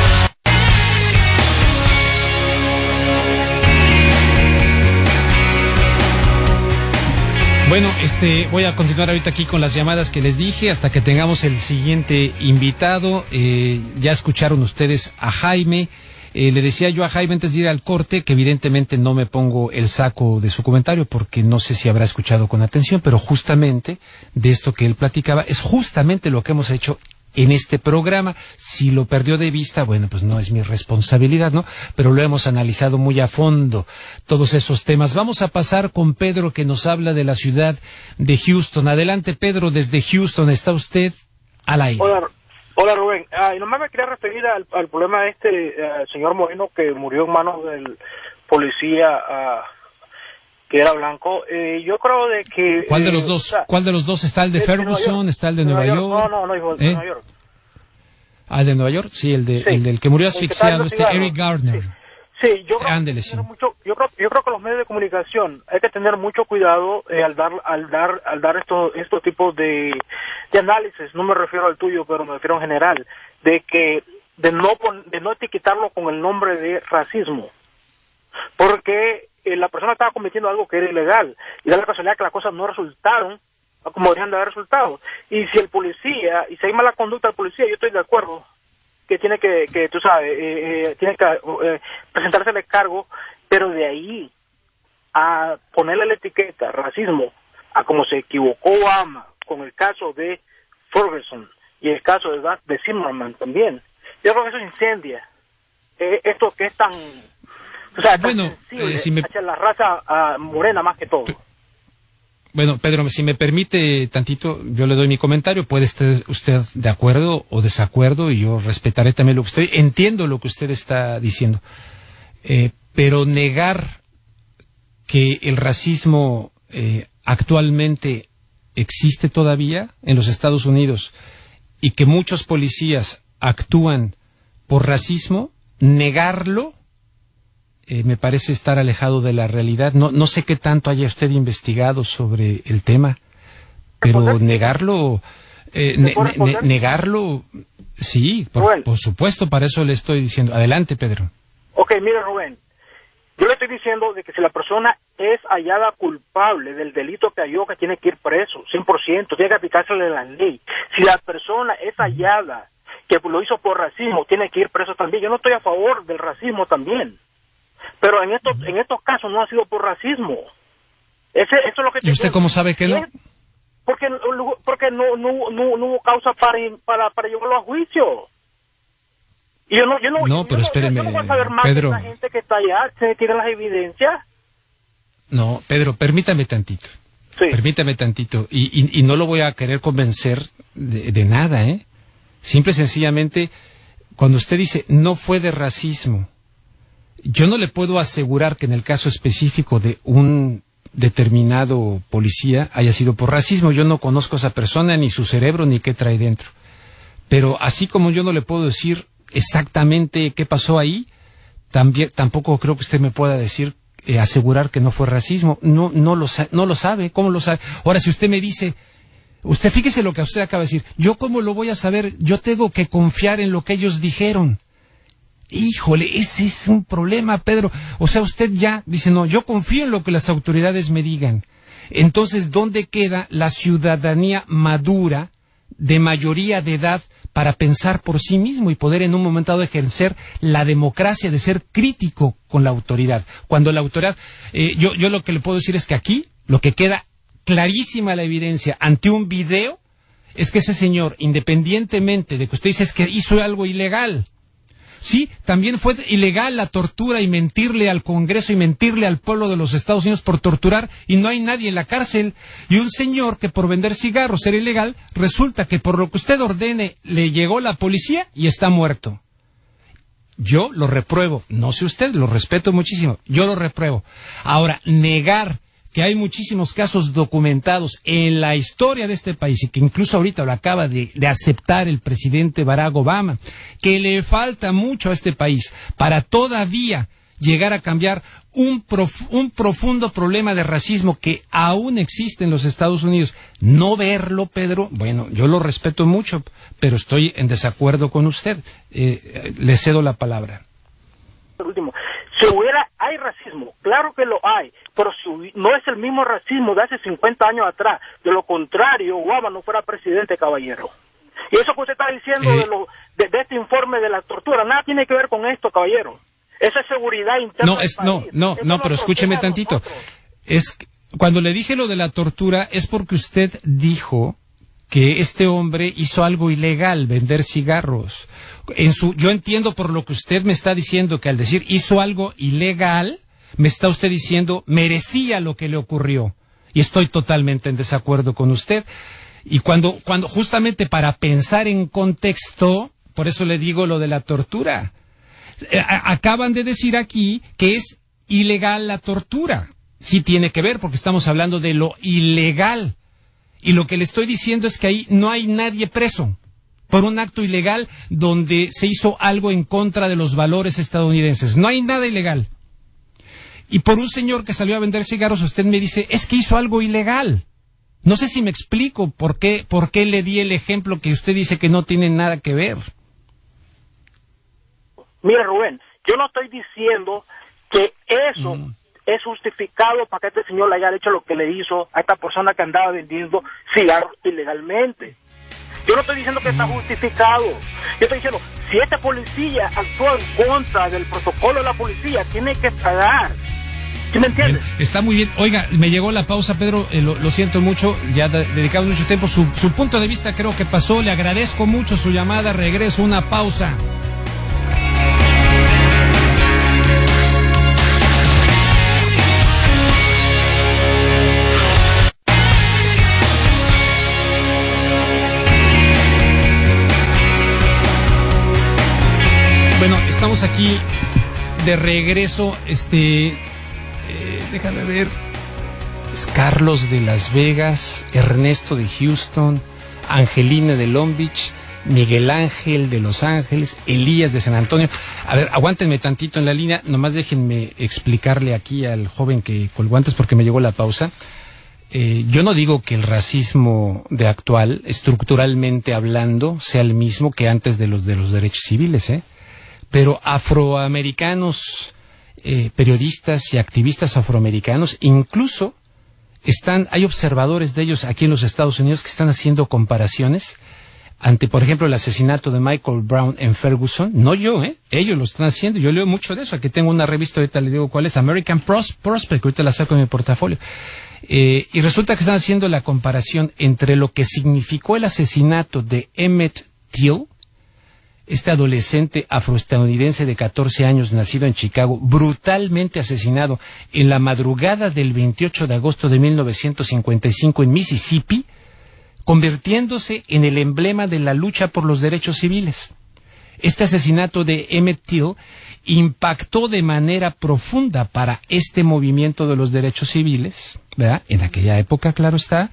Bueno, voy a continuar ahorita aquí con las llamadas que les dije hasta que tengamos el siguiente invitado. Ya escucharon ustedes a Jaime. Le decía yo a Jaime antes de ir al corte que evidentemente no me pongo el saco de su comentario porque no sé si habrá escuchado con atención, pero justamente de esto que él platicaba es justamente lo que hemos hecho en este programa. Si lo perdió de vista, bueno, pues no es mi responsabilidad, ¿no? Pero lo hemos analizado muy a fondo, todos esos temas. Vamos a pasar con Pedro, que nos habla de la ciudad de Houston. Adelante, Pedro, desde Houston, está usted al aire. Hola Rubén, nomás me quería referir al problema de señor Moreno que murió en manos del policía que era blanco. Yo creo de que... ¿Cuál de los dos? ¿Cuál de los dos? ¿Está el de Ferguson? ¿Está el de Nueva York? No, hijo, de Nueva York. ¿El de Nueva York? Sí, el del que murió asfixiado, Eric Gardner. Sí, yo creo que los medios de comunicación hay que tener mucho cuidado al dar estos tipos de análisis. No me refiero al tuyo, pero me refiero en general, de no etiquetarlo con el nombre de racismo, porque la persona estaba cometiendo algo que era ilegal y da la casualidad que las cosas no resultaron como deberían de haber resultado. Y si el policía, y si hay mala conducta del policía, yo estoy de acuerdo que tiene que tú sabes, tiene que presentarse el cargo, pero de ahí a ponerle la etiqueta racismo, a como se equivocó Obama con el caso de Ferguson y el caso de Zimmerman también, yo creo que eso incendia esto que es tan, o sea, bueno, tan hacia la raza morena más que todo. Bueno, Pedro, si me permite tantito, yo le doy mi comentario. Puede estar usted de acuerdo o desacuerdo y yo respetaré también lo que usted... Entiendo lo que usted está diciendo, pero negar que el racismo actualmente existe todavía en los Estados Unidos y que muchos policías actúan por racismo, negarlo me parece estar alejado de la realidad. No sé qué tanto haya usted investigado sobre el tema, pero negarlo, negarlo, sí, por supuesto, para eso le estoy diciendo. Adelante, Pedro. Ok, mire, Rubén, yo le estoy diciendo de que si la persona es hallada culpable del delito que halló, que tiene que ir preso, 100%, tiene que aplicársele la ley. Si la persona es hallada que lo hizo por racismo, tiene que ir preso también. Yo no estoy a favor del racismo también. Pero en estos casos no ha sido por racismo. Eso es lo que ¿Y usted cómo sabe que no? Porque no hubo causa para llevarlo a juicio. Y pero espéreme, yo no voy a saber más Pedro. de la gente que está allá, se tiene las evidencias. No, Pedro, permítame tantito. Sí. Permítame tantito. Y no lo voy a querer convencer de nada, ¿eh? Simple y sencillamente, cuando usted dice no fue de racismo, yo no le puedo asegurar que en el caso específico de un determinado policía haya sido por racismo. Yo no conozco a esa persona, ni su cerebro, ni qué trae dentro. Pero así como yo no le puedo decir exactamente qué pasó ahí, tampoco creo que usted me pueda decir, asegurar que no fue racismo. No lo sabe. ¿Cómo lo sabe? Ahora, si usted me dice, usted fíjese lo que usted acaba de decir, ¿yo cómo lo voy a saber? Yo tengo que confiar en lo que ellos dijeron. Híjole, ese es un problema, Pedro. O sea, usted ya dice, no, yo confío en lo que las autoridades me digan. Entonces, ¿dónde queda la ciudadanía madura, de mayoría de edad, para pensar por sí mismo y poder en un momento dado ejercer la democracia de ser crítico con la autoridad? Cuando la autoridad, yo lo que le puedo decir es que aquí, lo que queda clarísima la evidencia ante un video, es que ese señor, independientemente de que usted dice es que hizo algo ilegal, sí, también fue ilegal la tortura y mentirle al Congreso y mentirle al pueblo de los Estados Unidos por torturar y no hay nadie en la cárcel. Y un señor que por vender cigarros era ilegal, resulta que por lo que usted ordene le llegó la policía y está muerto. Yo lo repruebo. No sé usted, lo respeto muchísimo. Yo lo repruebo. Ahora, negar que hay muchísimos casos documentados en la historia de este país y que incluso ahorita lo acaba de aceptar el presidente Barack Obama, que le falta mucho a este país para todavía llegar a cambiar un profundo problema de racismo que aún existe en los Estados Unidos. No verlo, Pedro, bueno, yo lo respeto mucho, pero estoy en desacuerdo con usted. Le cedo la palabra. Por último, hay racismo, claro que lo hay, pero no es el mismo racismo de hace 50 años atrás. De lo contrario, Obama no fuera presidente, caballero. Y eso que usted está diciendo de este informe de la tortura, nada tiene que ver con esto, caballero. Esa es seguridad interna del país. No, pero escúcheme tantito. Cuando le dije lo de la tortura, es porque usted dijo que este hombre hizo algo ilegal, vender cigarros. Yo entiendo por lo que usted me está diciendo que al decir hizo algo ilegal, me está usted diciendo merecía lo que le ocurrió. Y estoy totalmente en desacuerdo con usted. Y cuando justamente para pensar en contexto, por eso le digo lo de la tortura. Acaban de decir aquí que es ilegal la tortura. Sí tiene que ver porque estamos hablando de lo ilegal. Y lo que le estoy diciendo es que ahí no hay nadie preso por un acto ilegal donde se hizo algo en contra de los valores estadounidenses. No hay nada ilegal. Y por un señor que salió a vender cigarros, usted me dice, es que hizo algo ilegal. No sé si me explico por qué le di el ejemplo que usted dice que no tiene nada que ver. Mira, Rubén, yo no estoy diciendo que eso es justificado para que este señor le haya hecho lo que le hizo a esta persona que andaba vendiendo cigarros ilegalmente. Yo no estoy diciendo que está justificado. Yo estoy diciendo, si este policía actúa en contra del protocolo de la policía, tiene que pagar. ¿Sí me entiendes? Bien, está muy bien. Oiga, me llegó la pausa, Pedro, lo siento mucho, ya dedicamos mucho tiempo. Su punto de vista creo que pasó, le agradezco mucho su llamada, regreso, una pausa. Bueno, estamos aquí de regreso, déjame ver, es Carlos de Las Vegas, Ernesto de Houston, Angelina de Long Beach, Miguel Ángel de Los Ángeles, Elías de San Antonio. A ver, aguántenme tantito en la línea, nomás déjenme explicarle aquí al joven que colgó antes porque me llegó la pausa. Yo no digo que el racismo de actual, estructuralmente hablando, sea el mismo que antes de los derechos civiles, pero afroamericanos, periodistas y activistas afroamericanos, incluso hay observadores de ellos aquí en los Estados Unidos que están haciendo comparaciones ante, por ejemplo, el asesinato de Michael Brown en Ferguson. No yo, ellos lo están haciendo. Yo leo mucho de eso. Aquí tengo una revista, ahorita le digo cuál es, American Prospect, que ahorita la saco de mi portafolio. Y resulta que están haciendo la comparación entre lo que significó el asesinato de Emmett Till, este adolescente afroestadounidense de 14 años, nacido en Chicago, brutalmente asesinado en la madrugada del 28 de agosto de 1955 en Mississippi, convirtiéndose en el emblema de la lucha por los derechos civiles. Este asesinato de Emmett Till impactó de manera profunda para este movimiento de los derechos civiles, ¿verdad? En aquella época, claro está,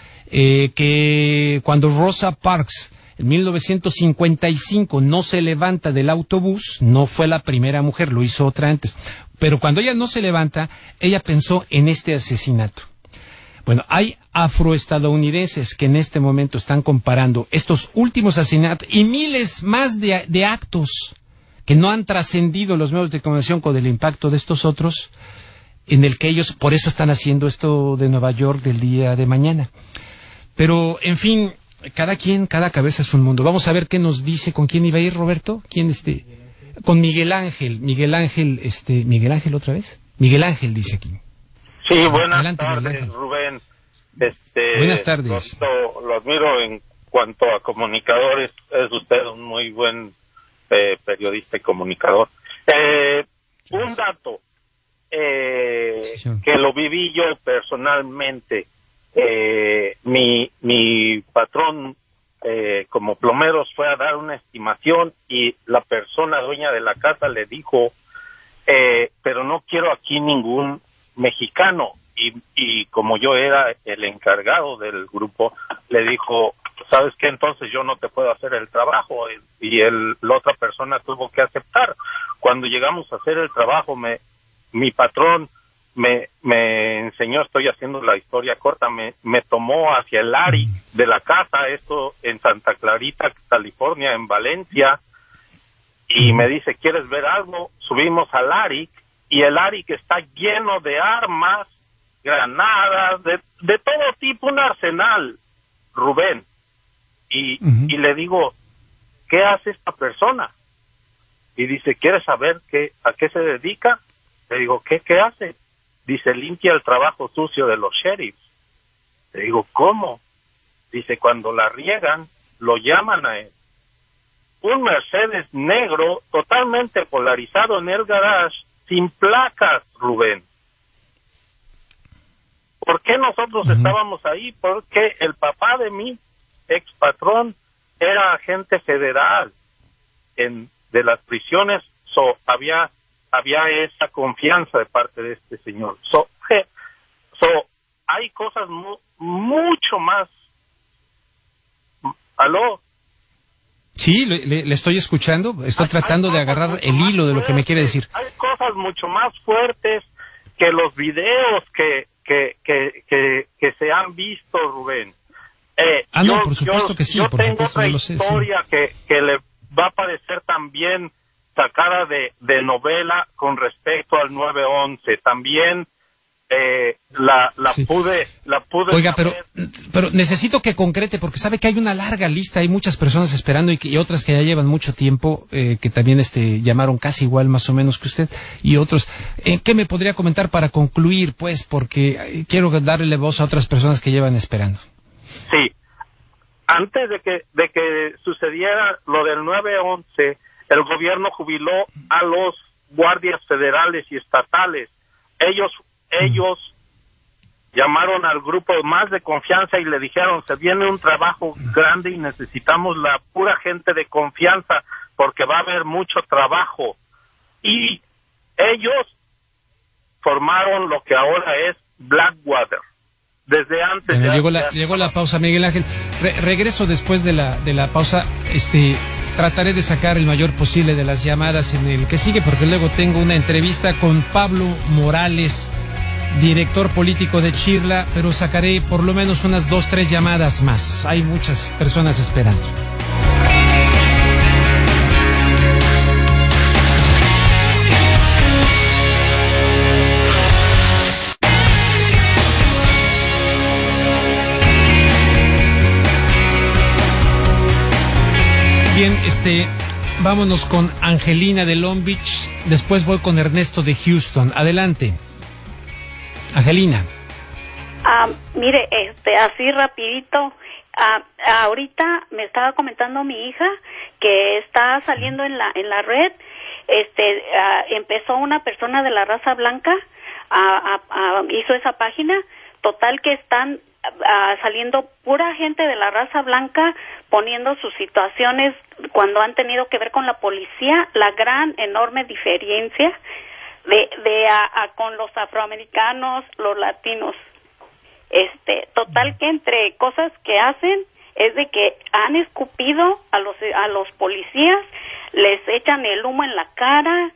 que cuando Rosa Parks en 1955 no se levanta del autobús, no fue la primera mujer, lo hizo otra antes, pero cuando ella no se levanta, ella pensó en este asesinato. Bueno, hay afroestadounidenses que en este momento están comparando estos últimos asesinatos y miles más de actos que no han trascendido los medios de comunicación con el impacto de estos otros, en el que ellos, por eso están haciendo esto de Nueva York del día de mañana. Pero, en fin, cada cabeza es un mundo. Vamos a ver qué nos dice. ¿Con quién iba a ir, Roberto? Con Miguel Ángel. Miguel Ángel otra vez. Miguel Ángel dice aquí. Sí, buenas Adelante, tardes, Rubén. Buenas tardes. Lo admiro en cuanto a comunicadores. Es usted un muy buen periodista y comunicador. Un dato que lo viví yo personalmente. Mi patrón como plomeros fue a dar una estimación y la persona dueña de la casa le dijo, pero no quiero aquí ningún mexicano, y como yo era el encargado del grupo, le dijo, ¿sabes qué? Entonces yo no te puedo hacer el trabajo, y la otra persona tuvo que aceptar. Cuando llegamos a hacer el trabajo, mi patrón me enseñó, estoy haciendo la historia corta, me tomó hacia el ARIC de la casa, esto en Santa Clarita, California, en Valencia, y me dice, ¿quieres ver algo? Subimos al ARIC, y el ARIC está lleno de armas, granadas, de todo tipo, un arsenal, Rubén. Y le digo, ¿qué hace esta persona? Y dice, ¿quieres saber a qué se dedica? Le digo, ¿qué hace? Dice, limpia el trabajo sucio de los sheriffs. Le digo, ¿cómo? Dice, cuando la riegan, lo llaman a él. Un Mercedes negro, totalmente polarizado en el garage, sin placas, Rubén. ¿Por qué nosotros estábamos ahí? Porque el papá de mi ex patrón era agente federal de las prisiones, había esa confianza de parte de este señor. Hay cosas mucho más. ¿Aló? Sí, le estoy escuchando, estoy tratando de agarrar el hilo de lo que me quiere decir. Hay cosas mucho más fuertes que los videos que se han visto, Rubén. Por supuesto que sí, yo por tengo supuesto, otra yo lo sé, historia sí. que le va a parecer también sacada de novela con respecto al 9/11. También la pude. Oiga, pero necesito que concrete, porque sabe que hay una larga lista, hay muchas personas esperando y otras que ya llevan mucho tiempo, que también llamaron casi igual más o menos que usted, y otros. ¿Qué me podría comentar para concluir, pues? Porque quiero darle voz a otras personas que llevan esperando. Sí. Antes de que sucediera lo del 9/11, el gobierno jubiló a los guardias federales y estatales. Ellos llamaron al grupo más de confianza y le dijeron, se viene un trabajo grande y necesitamos la pura gente de confianza porque va a haber mucho trabajo. Y ellos formaron lo que ahora es Blackwater. Desde antes... Bueno, llegó la pausa, Miguel Ángel. Regreso después de la pausa. Trataré de sacar el mayor posible de las llamadas en el que sigue, porque luego tengo una entrevista con Pablo Morales, director político de Chirla, pero sacaré por lo menos unas 2-3 llamadas más. Hay muchas personas esperando. Bien, vámonos con Angelina de Long Beach, después voy con Ernesto de Houston. Adelante. Angelina. Mire, así rapidito, ahorita me estaba comentando mi hija que está saliendo en la red, empezó una persona de la raza blanca, hizo esa página, total que están saliendo pura gente de la raza blanca poniendo sus situaciones cuando han tenido que ver con la policía, la gran enorme diferencia con los afroamericanos, los latinos. Total que entre cosas que hacen es de que han escupido a los policías, les echan el humo en la cara.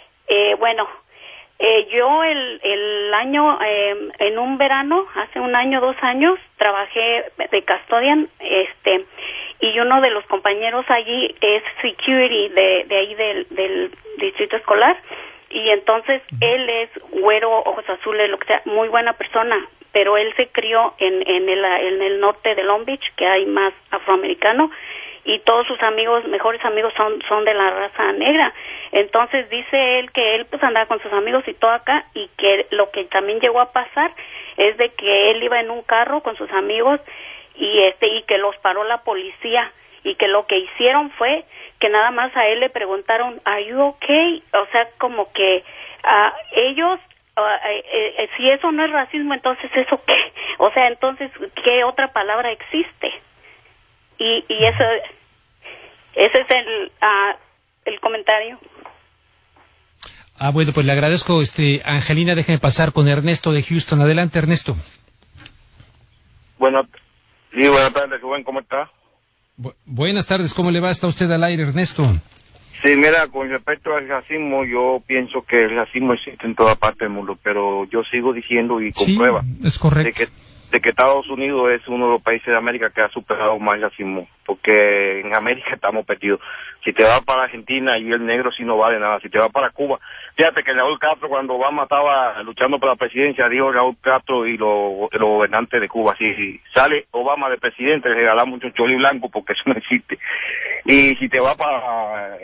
Yo el año, en un verano, hace 1 año, 2 años, trabajé de custodian, y uno de los compañeros allí es security de ahí del distrito escolar, y entonces él es güero, ojos azules, lo que sea, muy buena persona, pero él se crió en el norte de Long Beach, que hay más afroamericano, y todos sus amigos, mejores amigos son de la raza negra. Entonces dice él que él pues andaba con sus amigos y todo acá, y que lo que también llegó a pasar es de que él iba en un carro con sus amigos y que los paró la policía, y que lo que hicieron fue que nada más a él le preguntaron, ¿Are you okay? O sea, como que ellos, si eso no es racismo, entonces ¿eso qué? O sea, entonces, ¿qué otra palabra existe? Y ese es el comentario. Bueno, pues le agradezco, Angelina. Déjeme pasar con Ernesto de Houston. Adelante, Ernesto. Buenas tardes, Rubén, ¿cómo está? Buenas tardes, ¿cómo le va? ¿Está usted al aire, Ernesto? Sí, mira, con respecto al racismo, yo pienso que el racismo existe en toda parte del mundo, pero yo sigo diciendo y con prueba es correcto. de que Estados Unidos es uno de los países de América que ha superado más el racismo, porque en América estamos perdidos. Si te vas para Argentina y el negro sí no vale nada. Si te vas para Cuba, fíjate que Raúl Castro, cuando Obama estaba luchando por la presidencia, dijo Raúl Castro y los gobernantes de Cuba, si sale Obama de presidente, le regalamos un choli blanco, porque eso no existe. Y si te vas para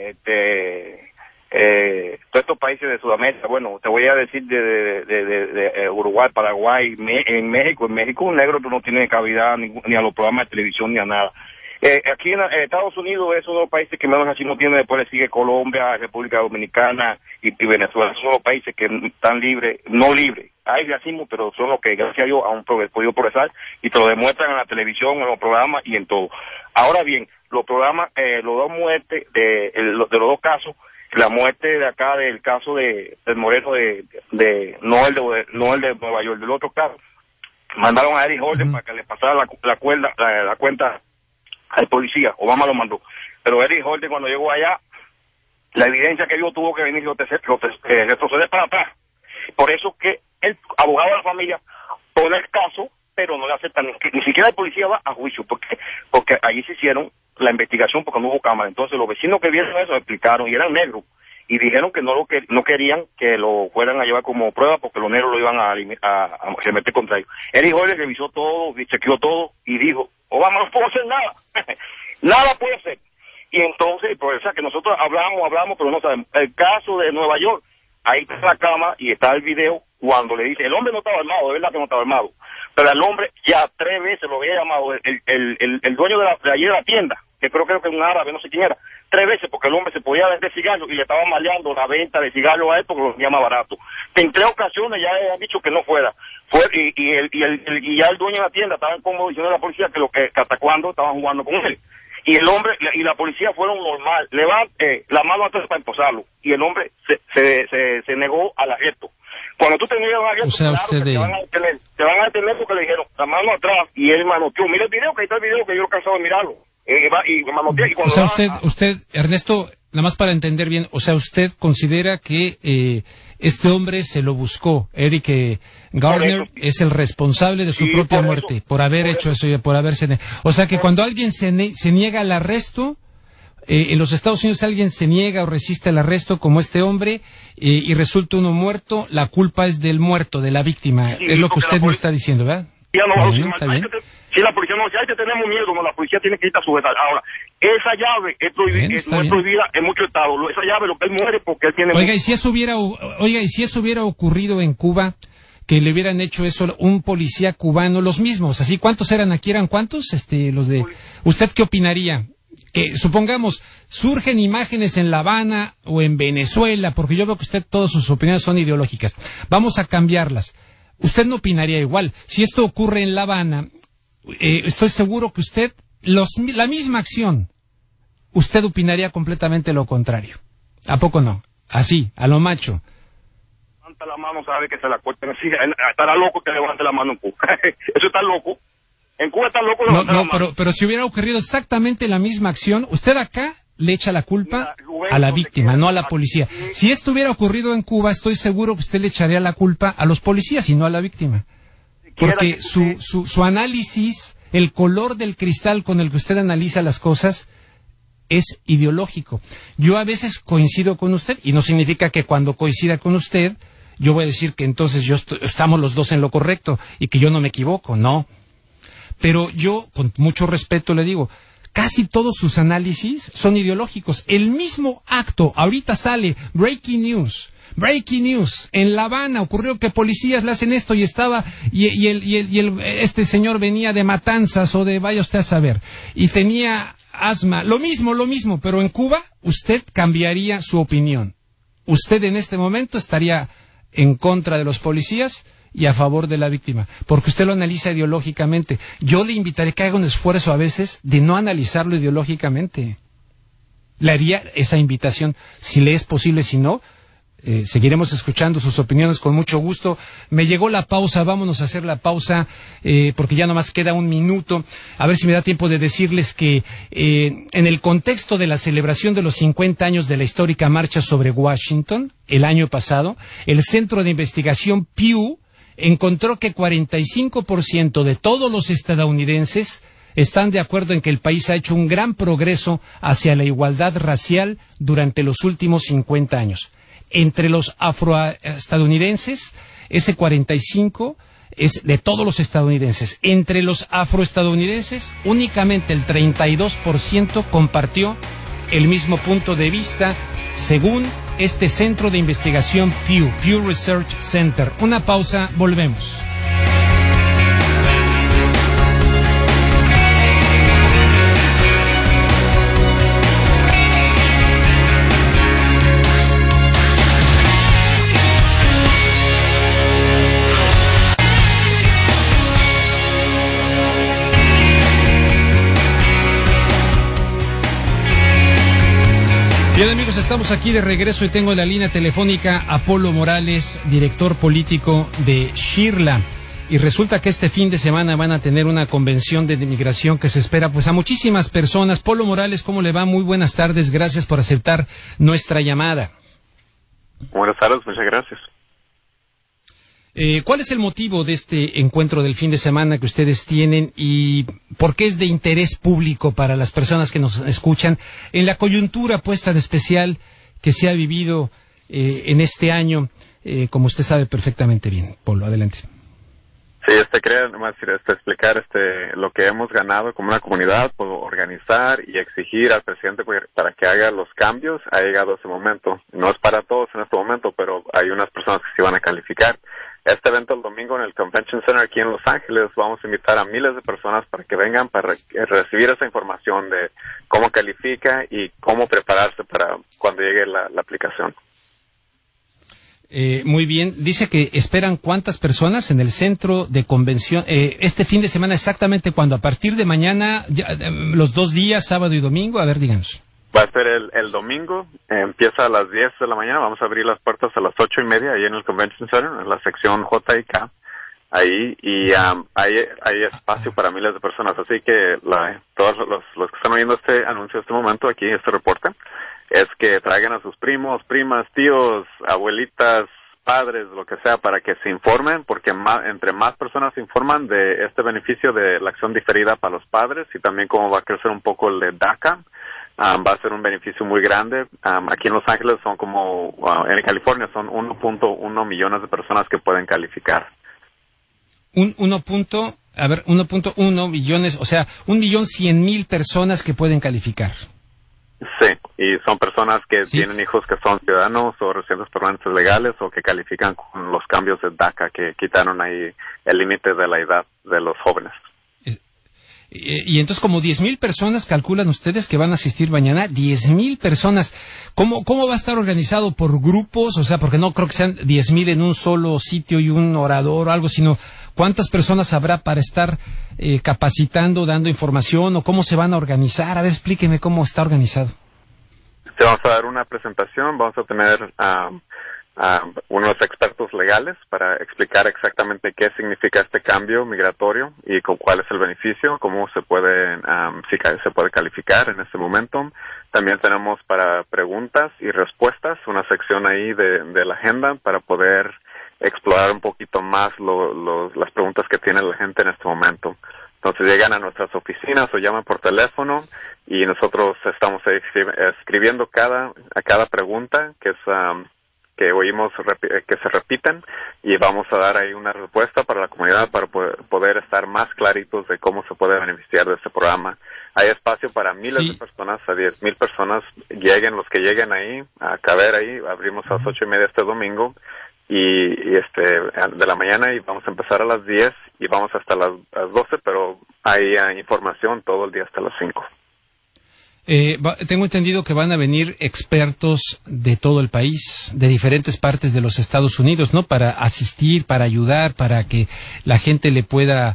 todos estos países de Sudamérica, bueno, te voy a decir de Uruguay, Paraguay, en México un negro tú no tienes cavidad ni a los programas de televisión ni a nada. Aquí en Estados Unidos es uno de los países que menos racismo tiene, después le sigue Colombia, República Dominicana y Venezuela. Son los países que están libres, no libres. Hay racismo, pero son los que gracias a Dios han podido progresar y te lo demuestran en la televisión, en los programas y en todo. Ahora bien, los programas, los dos muertes de los dos casos, la muerte de acá del caso del moreno no el de Nueva York, del otro caso, mandaron a Eric Holden para que le pasara la cuenta al policía. Obama lo mandó, pero Eric Holden cuando llegó allá, la evidencia que vio tuvo que venir retroceder para atrás. Por eso que el abogado de la familia pone el caso, pero no le aceptan, ni siquiera el policía va a juicio, porque allí se hicieron la investigación porque no hubo cámara. Entonces los vecinos que vieron eso explicaron, y eran negros, y dijeron que no querían que lo fueran a llevar como prueba porque los negros lo iban a remeter contra ellos. Eric Holder revisó todo, chequeó todo y dijo, Obama no puedo hacer nada, nada puede hacer. Y entonces, pues, o sea, que nosotros hablamos, pero no sabemos. El caso de Nueva York, ahí está la cama y está el video cuando le dice, el hombre no estaba armado, de verdad que no estaba armado, pero el hombre ya 3 veces lo había llamado el dueño de allí de la tienda, que creo que es un árabe, no sé quién era, 3 veces porque el hombre se podía vender cigarros y le estaba maleando la venta de cigarros a él porque lo tenía más barato. En 3 ocasiones ya le han dicho que no fuera. Y ya el dueño de la tienda estaba incómodo diciendo a la policía que hasta cuándo estaban jugando con él. Y el hombre y la policía fueron normal, la mano atrás para esposarlo, y el hombre se negó al arresto. Cuando tú te niegas al arresto, claro, te van a detener porque le dijeron la mano atrás, y él manoteó. Mira el video, que ahí está el video, que yo no he cansado de mirarlo. O sea, usted, Ernesto, nada más para entender bien, o sea, usted considera que este hombre se lo buscó, Eric Garner es el responsable de su propia muerte, por haber hecho eso y por haberse... O sea, que cuando alguien se niega al arresto, en los Estados Unidos alguien se niega o resiste al arresto como este hombre y resulta uno muerto, la culpa es del muerto, de la víctima, es lo que usted me está diciendo, ¿verdad? ¿Está bien? Si la policía no dice, ay, que tenemos miedo, no, la policía tiene que estar sujeta. Ahora, esa llave es prohibida en muchos estados. Esa llave, lo que él muere porque él tiene... Oiga, y si eso hubiera ocurrido en Cuba, que le hubieran hecho eso un policía cubano, los mismos, así, ¿cuántos eran aquí? ¿Eran cuántos? Los de... ¿Usted qué opinaría? Que, supongamos, surgen imágenes en La Habana o en Venezuela, porque yo veo que usted, todas sus opiniones son ideológicas. Vamos a cambiarlas. Usted no opinaría igual. Si esto ocurre en La Habana, estoy seguro que usted, la misma acción, usted opinaría completamente lo contrario. ¿A poco no? Así, a lo macho. Levanta la mano, sabe que se la corten así. Estará loco que levante la mano en Cuba. Eso está loco. En Cuba está loco levantar la mano. Pero si hubiera ocurrido exactamente la misma acción, usted acá le echa la culpa a la víctima, no a la policía. Si esto hubiera ocurrido en Cuba, estoy seguro que usted le echaría la culpa a los policías y no a la víctima. Porque su análisis, el color del cristal con el que usted analiza las cosas, es ideológico. Yo a veces coincido con usted, y no significa que cuando coincida con usted, yo voy a decir que entonces estamos los dos en lo correcto, y que yo no me equivoco, no. Pero yo, con mucho respeto le digo, casi todos sus análisis son ideológicos. El mismo acto, ahorita sale Breaking News, en La Habana ocurrió que policías le hacen esto y este señor venía de Matanzas o de vaya usted a saber, y tenía asma, lo mismo, pero en Cuba usted cambiaría su opinión. Usted en este momento estaría en contra de los policías y a favor de la víctima, porque usted lo analiza ideológicamente. Yo le invitaré que haga un esfuerzo a veces de no analizarlo ideológicamente. Le haría esa invitación, si le es posible, si no, seguiremos escuchando sus opiniones con mucho gusto. Me llegó la pausa, vámonos a hacer la pausa, porque ya nomás queda 1 minuto. A ver si me da tiempo de decirles que en el contexto de la celebración de los 50 años de la histórica marcha sobre Washington, el año pasado, el Centro de Investigación Pew encontró que 45% de todos los estadounidenses están de acuerdo en que el país ha hecho un gran progreso hacia la igualdad racial durante los últimos 50 años. Entre los afroestadounidenses, ese 45 es de todos los estadounidenses. Entre los afroestadounidenses, únicamente el 32% compartió el mismo punto de vista, según este centro de investigación Pew Research Center. Una pausa, volvemos. Bien, amigos, estamos aquí de regreso y tengo en la línea telefónica a Polo Morales, director político de Shirla. Y resulta que este fin de semana van a tener una convención de inmigración que se espera pues a muchísimas personas. Polo Morales, ¿cómo le va? Muy buenas tardes, gracias por aceptar nuestra llamada. Buenas tardes, muchas gracias. ¿Cuál es el motivo de este encuentro del fin de semana que ustedes tienen y por qué es de interés público para las personas que nos escuchan en la coyuntura puesta de especial que se ha vivido en este año, como usted sabe perfectamente bien. Polo, adelante. Sí, quería nomás explicar lo que hemos ganado como una comunidad por organizar y exigir al presidente para que haga los cambios. Ha llegado ese momento. No es para todos en este momento, pero hay unas personas que sí van a calificar. Este evento el domingo en el Convention Center aquí en Los Ángeles, vamos a invitar a miles de personas para que vengan para recibir esa información de cómo califica y cómo prepararse para cuando llegue la aplicación. Muy bien. Dice que esperan cuántas personas en el centro de convención este fin de semana, exactamente cuándo, a partir de mañana, los 2 días, sábado y domingo. A ver, díganos. Va a ser el domingo, empieza a las 10 de la mañana, vamos a abrir las puertas a las 8:30 ahí en el Convention Center, en la sección J y K, ahí, y hay espacio para miles de personas, así que todos los que están oyendo este anuncio en este momento, aquí, este reporte, es que traigan a sus primos, primas, tíos, abuelitas, padres, lo que sea, para que se informen, porque entre más personas se informan de este beneficio de la acción diferida para los padres y también cómo va a crecer un poco el de DACA, va a ser un beneficio muy grande. Aquí en Los Ángeles son en California son 1.1 millones de personas que pueden calificar. 1.1 millones, o sea, 1.100.000 personas que pueden calificar. Sí, y son personas que tienen hijos que son ciudadanos o residentes permanentes legales o que califican con los cambios de DACA que quitaron ahí el límite de la edad de los jóvenes. Y entonces como 10,000 personas calculan ustedes que van a asistir mañana, 10,000 personas. ¿Cómo va a estar organizado por grupos? O sea, porque no creo que sean 10,000 en un solo sitio y un orador o algo, sino ¿cuántas personas habrá para estar capacitando, dando información, o cómo se van a organizar? A ver, explíqueme cómo está organizado. Te vamos a dar una presentación, vamos a tener unos expertos legales para explicar exactamente qué significa este cambio migratorio y cuál es el beneficio, cómo se puede calificar en este momento. También tenemos para preguntas y respuestas una sección ahí de la agenda para poder explorar un poquito más las preguntas que tiene la gente en este momento. Entonces llegan a nuestras oficinas o llaman por teléfono y nosotros estamos escribiendo a cada pregunta que oímos que se repitan, y vamos a dar ahí una respuesta para la comunidad para poder estar más claritos de cómo se puede beneficiar de este programa. Hay espacio para miles de personas, a 10,000 personas, los que lleguen ahí, a caber ahí. Abrimos a las 8:30 este domingo y de la mañana, y vamos a empezar a las 10 y vamos hasta las 12, pero hay información todo el día hasta las 5. Tengo entendido que van a venir expertos de todo el país, de diferentes partes de los Estados Unidos, ¿no? Para asistir, para ayudar, para que la gente pueda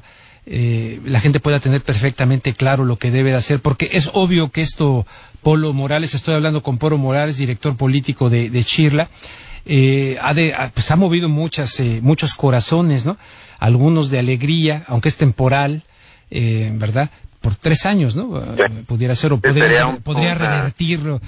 tener perfectamente claro lo que debe de hacer, porque es obvio que Polo Morales, estoy hablando con Polo Morales, director político de Chirla, ha movido muchos corazones, ¿no? Algunos de alegría, aunque es temporal, ¿verdad? Por 3 años, ¿no? Sí. Pudiera ser, o podría revertirlo.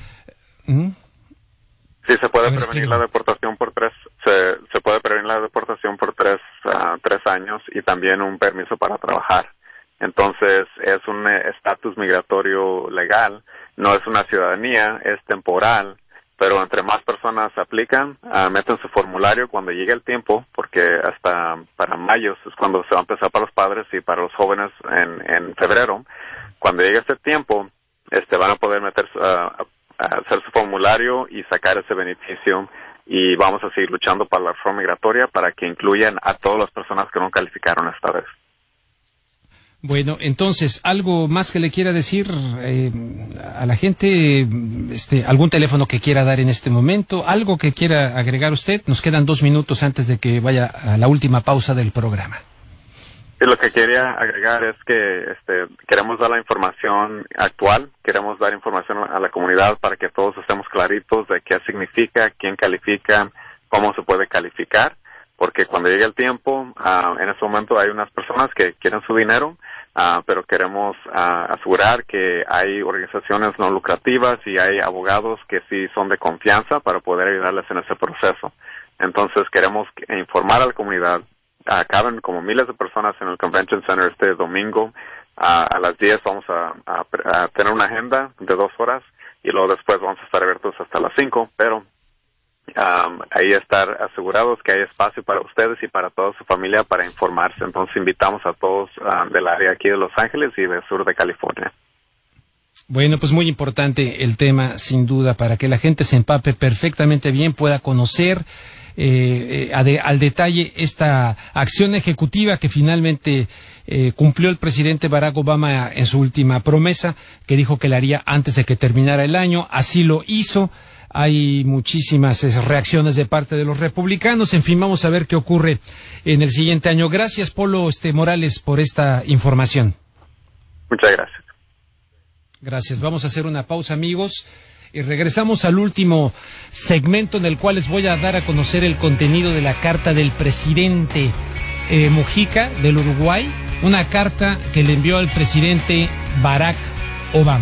Sí, se puede prevenir la deportación por 3. Se puede prevenir la deportación por 3 años, y también un permiso para trabajar. Entonces es un estatus migratorio legal, no es una ciudadanía, es temporal. Pero entre más personas aplican, meten su formulario cuando llegue el tiempo, porque hasta para mayo es cuando se va a empezar para los padres y para los jóvenes en febrero. Cuando llegue ese tiempo, van a poder hacer su formulario y sacar ese beneficio, y vamos a seguir luchando para la reforma migratoria para que incluyan a todas las personas que no calificaron esta vez. Bueno, entonces, ¿algo más que le quiera decir a la gente? ¿Algún teléfono que quiera dar en este momento? ¿Algo que quiera agregar usted? Nos quedan 2 minutos antes de que vaya a la última pausa del programa. Sí, lo que quería agregar es que queremos dar la información actual, queremos dar información a la comunidad para que todos estemos claritos de qué significa, quién califica, cómo se puede calificar. Porque cuando llegue el tiempo, en ese momento hay unas personas que quieren su dinero, pero queremos asegurar que hay organizaciones no lucrativas y hay abogados que sí son de confianza para poder ayudarles en ese proceso. Entonces queremos informar a la comunidad. Caben como miles de personas en el Convention Center este domingo. A las 10 vamos a tener una agenda de 2 horas y luego después vamos a estar abiertos hasta las 5, pero ahí estar asegurados que hay espacio para ustedes y para toda su familia para informarse. Entonces invitamos a todos del área aquí de Los Ángeles y del sur de California. Bueno, pues muy importante el tema, sin duda, para que la gente se empape perfectamente bien, pueda conocer al detalle esta acción ejecutiva que finalmente cumplió el presidente Barack Obama en su última promesa, que dijo que la haría antes de que terminara el año. Así lo hizo. Hay muchísimas reacciones de parte de los republicanos. En fin, vamos a ver qué ocurre en el siguiente año. Gracias, Polo Morales, por esta información. Muchas gracias. Gracias. Vamos a hacer una pausa, amigos, y regresamos al último segmento en el cual les voy a dar a conocer el contenido de la carta del presidente Mujica del Uruguay, una carta que le envió al presidente Barack Obama.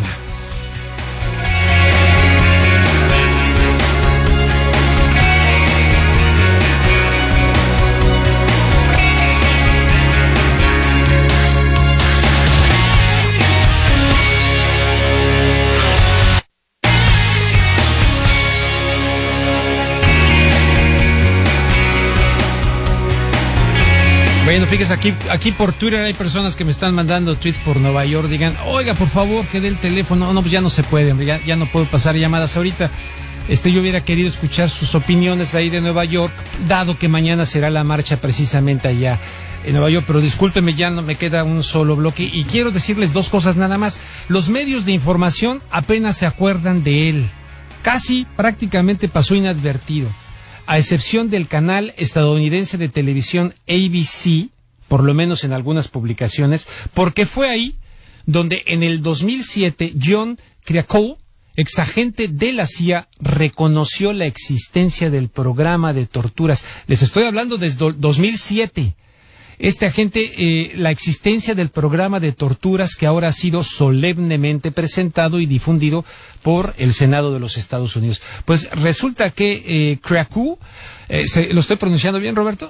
Bueno, fíjese, aquí por Twitter hay personas que me están mandando tweets por Nueva York, digan, oiga, por favor, que dé el teléfono. No, pues ya no se puede, ya no puedo pasar llamadas ahorita. Yo hubiera querido escuchar sus opiniones ahí de Nueva York, dado que mañana será la marcha precisamente allá en Nueva York, pero discúlpeme, ya no me queda un solo bloque, y quiero decirles dos cosas nada más. Los medios de información apenas se acuerdan de él. Casi, prácticamente pasó inadvertido, a excepción del canal estadounidense de televisión ABC, por lo menos en algunas publicaciones, porque fue ahí donde en el 2007 John Kiriakou, exagente de la CIA, reconoció la existencia del programa de torturas. Les estoy hablando desde 2007. Este agente, la existencia del programa de torturas que ahora ha sido solemnemente presentado y difundido por el Senado de los Estados Unidos. Pues resulta que Kiriakou, ¿lo estoy pronunciando bien, Roberto?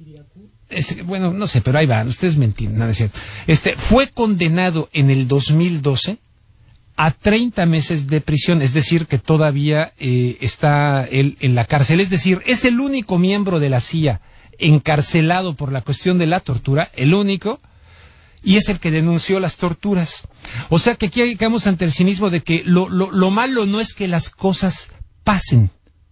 Bueno, no sé, pero ahí va, ustedes me entienden, nada es cierto. Fue condenado en el 2012 a 30 meses de prisión, es decir, que todavía está él en la cárcel. Es decir, es el único miembro de la CIA encarcelado por la cuestión de la tortura, el único, y es el que denunció las torturas. O sea que aquí quedamos ante el cinismo de que lo malo no es que las cosas pasen,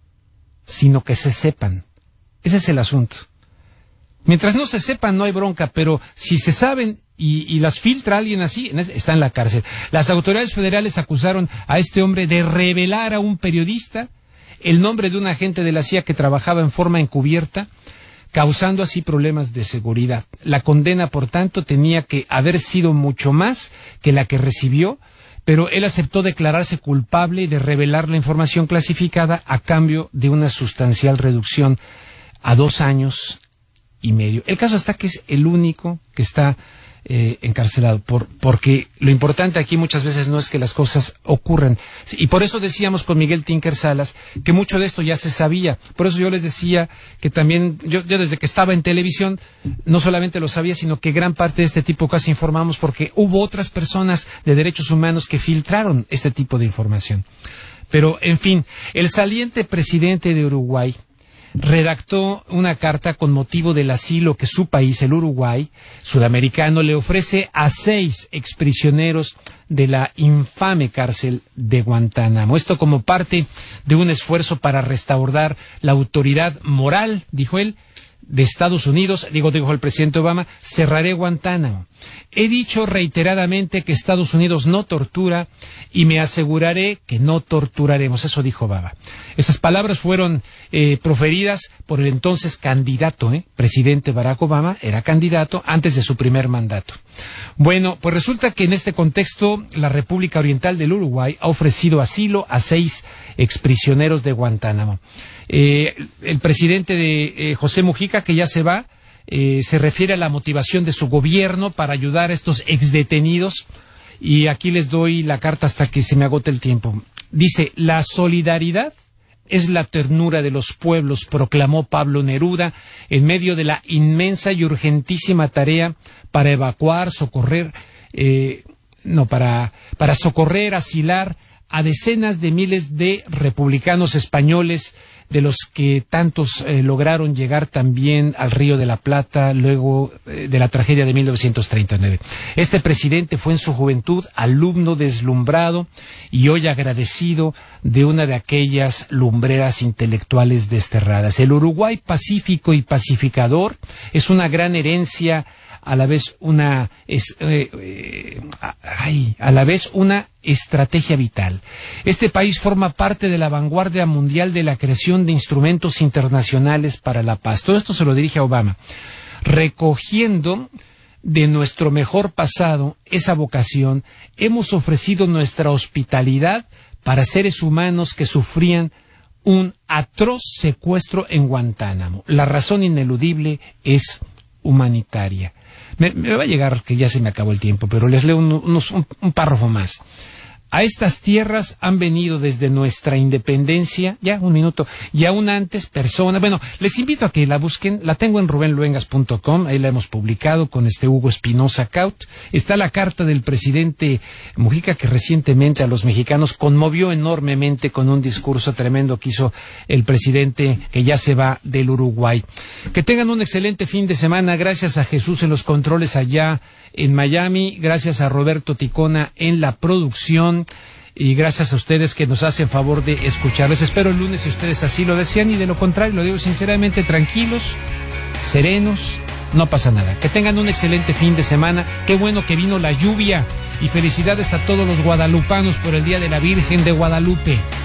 sino que se sepan. Ese es el asunto. Mientras no se sepan no hay bronca, pero si se saben y las filtra alguien así, está en la cárcel. Las autoridades federales acusaron a este hombre de revelar a un periodista el nombre de un agente de la CIA que trabajaba en forma encubierta, causando así problemas de seguridad. La condena, por tanto, tenía que haber sido mucho más que la que recibió, pero él aceptó declararse culpable de revelar la información clasificada a cambio de una sustancial reducción a 2 años y medio. El caso está que es el único que está encarcelado, porque lo importante aquí muchas veces no es que las cosas ocurran, y por eso decíamos con Miguel Tinker Salas que mucho de esto ya se sabía. Por eso yo les decía que también yo desde que estaba en televisión no solamente lo sabía, sino que gran parte de este tipo casi informamos, porque hubo otras personas de derechos humanos que filtraron este tipo de información. Pero en fin, el saliente presidente de Uruguay redactó una carta con motivo del asilo que su país, el Uruguay, sudamericano, le ofrece a 6 exprisioneros de la infame cárcel de Guantánamo. Esto como parte de un esfuerzo para restaurar la autoridad moral, dijo él, de Estados Unidos, dijo el presidente Obama, cerraré Guantánamo. He dicho reiteradamente que Estados Unidos no tortura y me aseguraré que no torturaremos. Eso dijo Obama. Esas palabras fueron proferidas por el entonces candidato, presidente Barack Obama, era candidato antes de su primer mandato. Bueno, pues resulta que en este contexto la República Oriental del Uruguay ha ofrecido asilo a 6 exprisioneros de Guantánamo. El presidente de José Mujica, que ya se va, se refiere a la motivación de su gobierno para ayudar a estos exdetenidos, y aquí les doy la carta hasta que se me agote el tiempo. Dice: la solidaridad es la ternura de los pueblos, proclamó Pablo Neruda en medio de la inmensa y urgentísima tarea para evacuar, socorrer, para socorrer, asilar a decenas de miles de republicanos españoles, de los que tantos lograron llegar también al Río de la Plata luego de la tragedia de 1939. Este presidente fue en su juventud alumno deslumbrado y hoy agradecido de una de aquellas lumbreras intelectuales desterradas. El Uruguay pacífico y pacificador es una gran herencia, a la vez una estrategia vital. Este país forma parte de la vanguardia mundial de la creación de instrumentos internacionales para la paz. Todo esto se lo dirige a Obama, recogiendo de nuestro mejor pasado esa vocación. Hemos ofrecido nuestra hospitalidad para seres humanos que sufrían un atroz secuestro en Guantánamo. La razón ineludible es humanitaria. Me va a llegar que ya se me acabó el tiempo, pero les leo un párrafo más. A estas tierras han venido desde nuestra independencia, ya un minuto, y aún antes personas. Bueno, les invito a que la busquen, la tengo en rubenluengas.com, ahí la hemos publicado con Hugo Espinosa Caut. Está la carta del presidente Mujica, que recientemente a los mexicanos conmovió enormemente con un discurso tremendo que hizo el presidente que ya se va del Uruguay. Que tengan un excelente fin de semana. Gracias a Jesús en los controles allá en Miami, gracias a Roberto Ticona en la producción y gracias a ustedes que nos hacen favor de escucharles. Espero el lunes si ustedes así lo desean, y de lo contrario, lo digo sinceramente, tranquilos, serenos, no pasa nada. Que tengan un excelente fin de semana. Qué bueno que vino la lluvia, y felicidades a todos los guadalupanos por el Día de la Virgen de Guadalupe.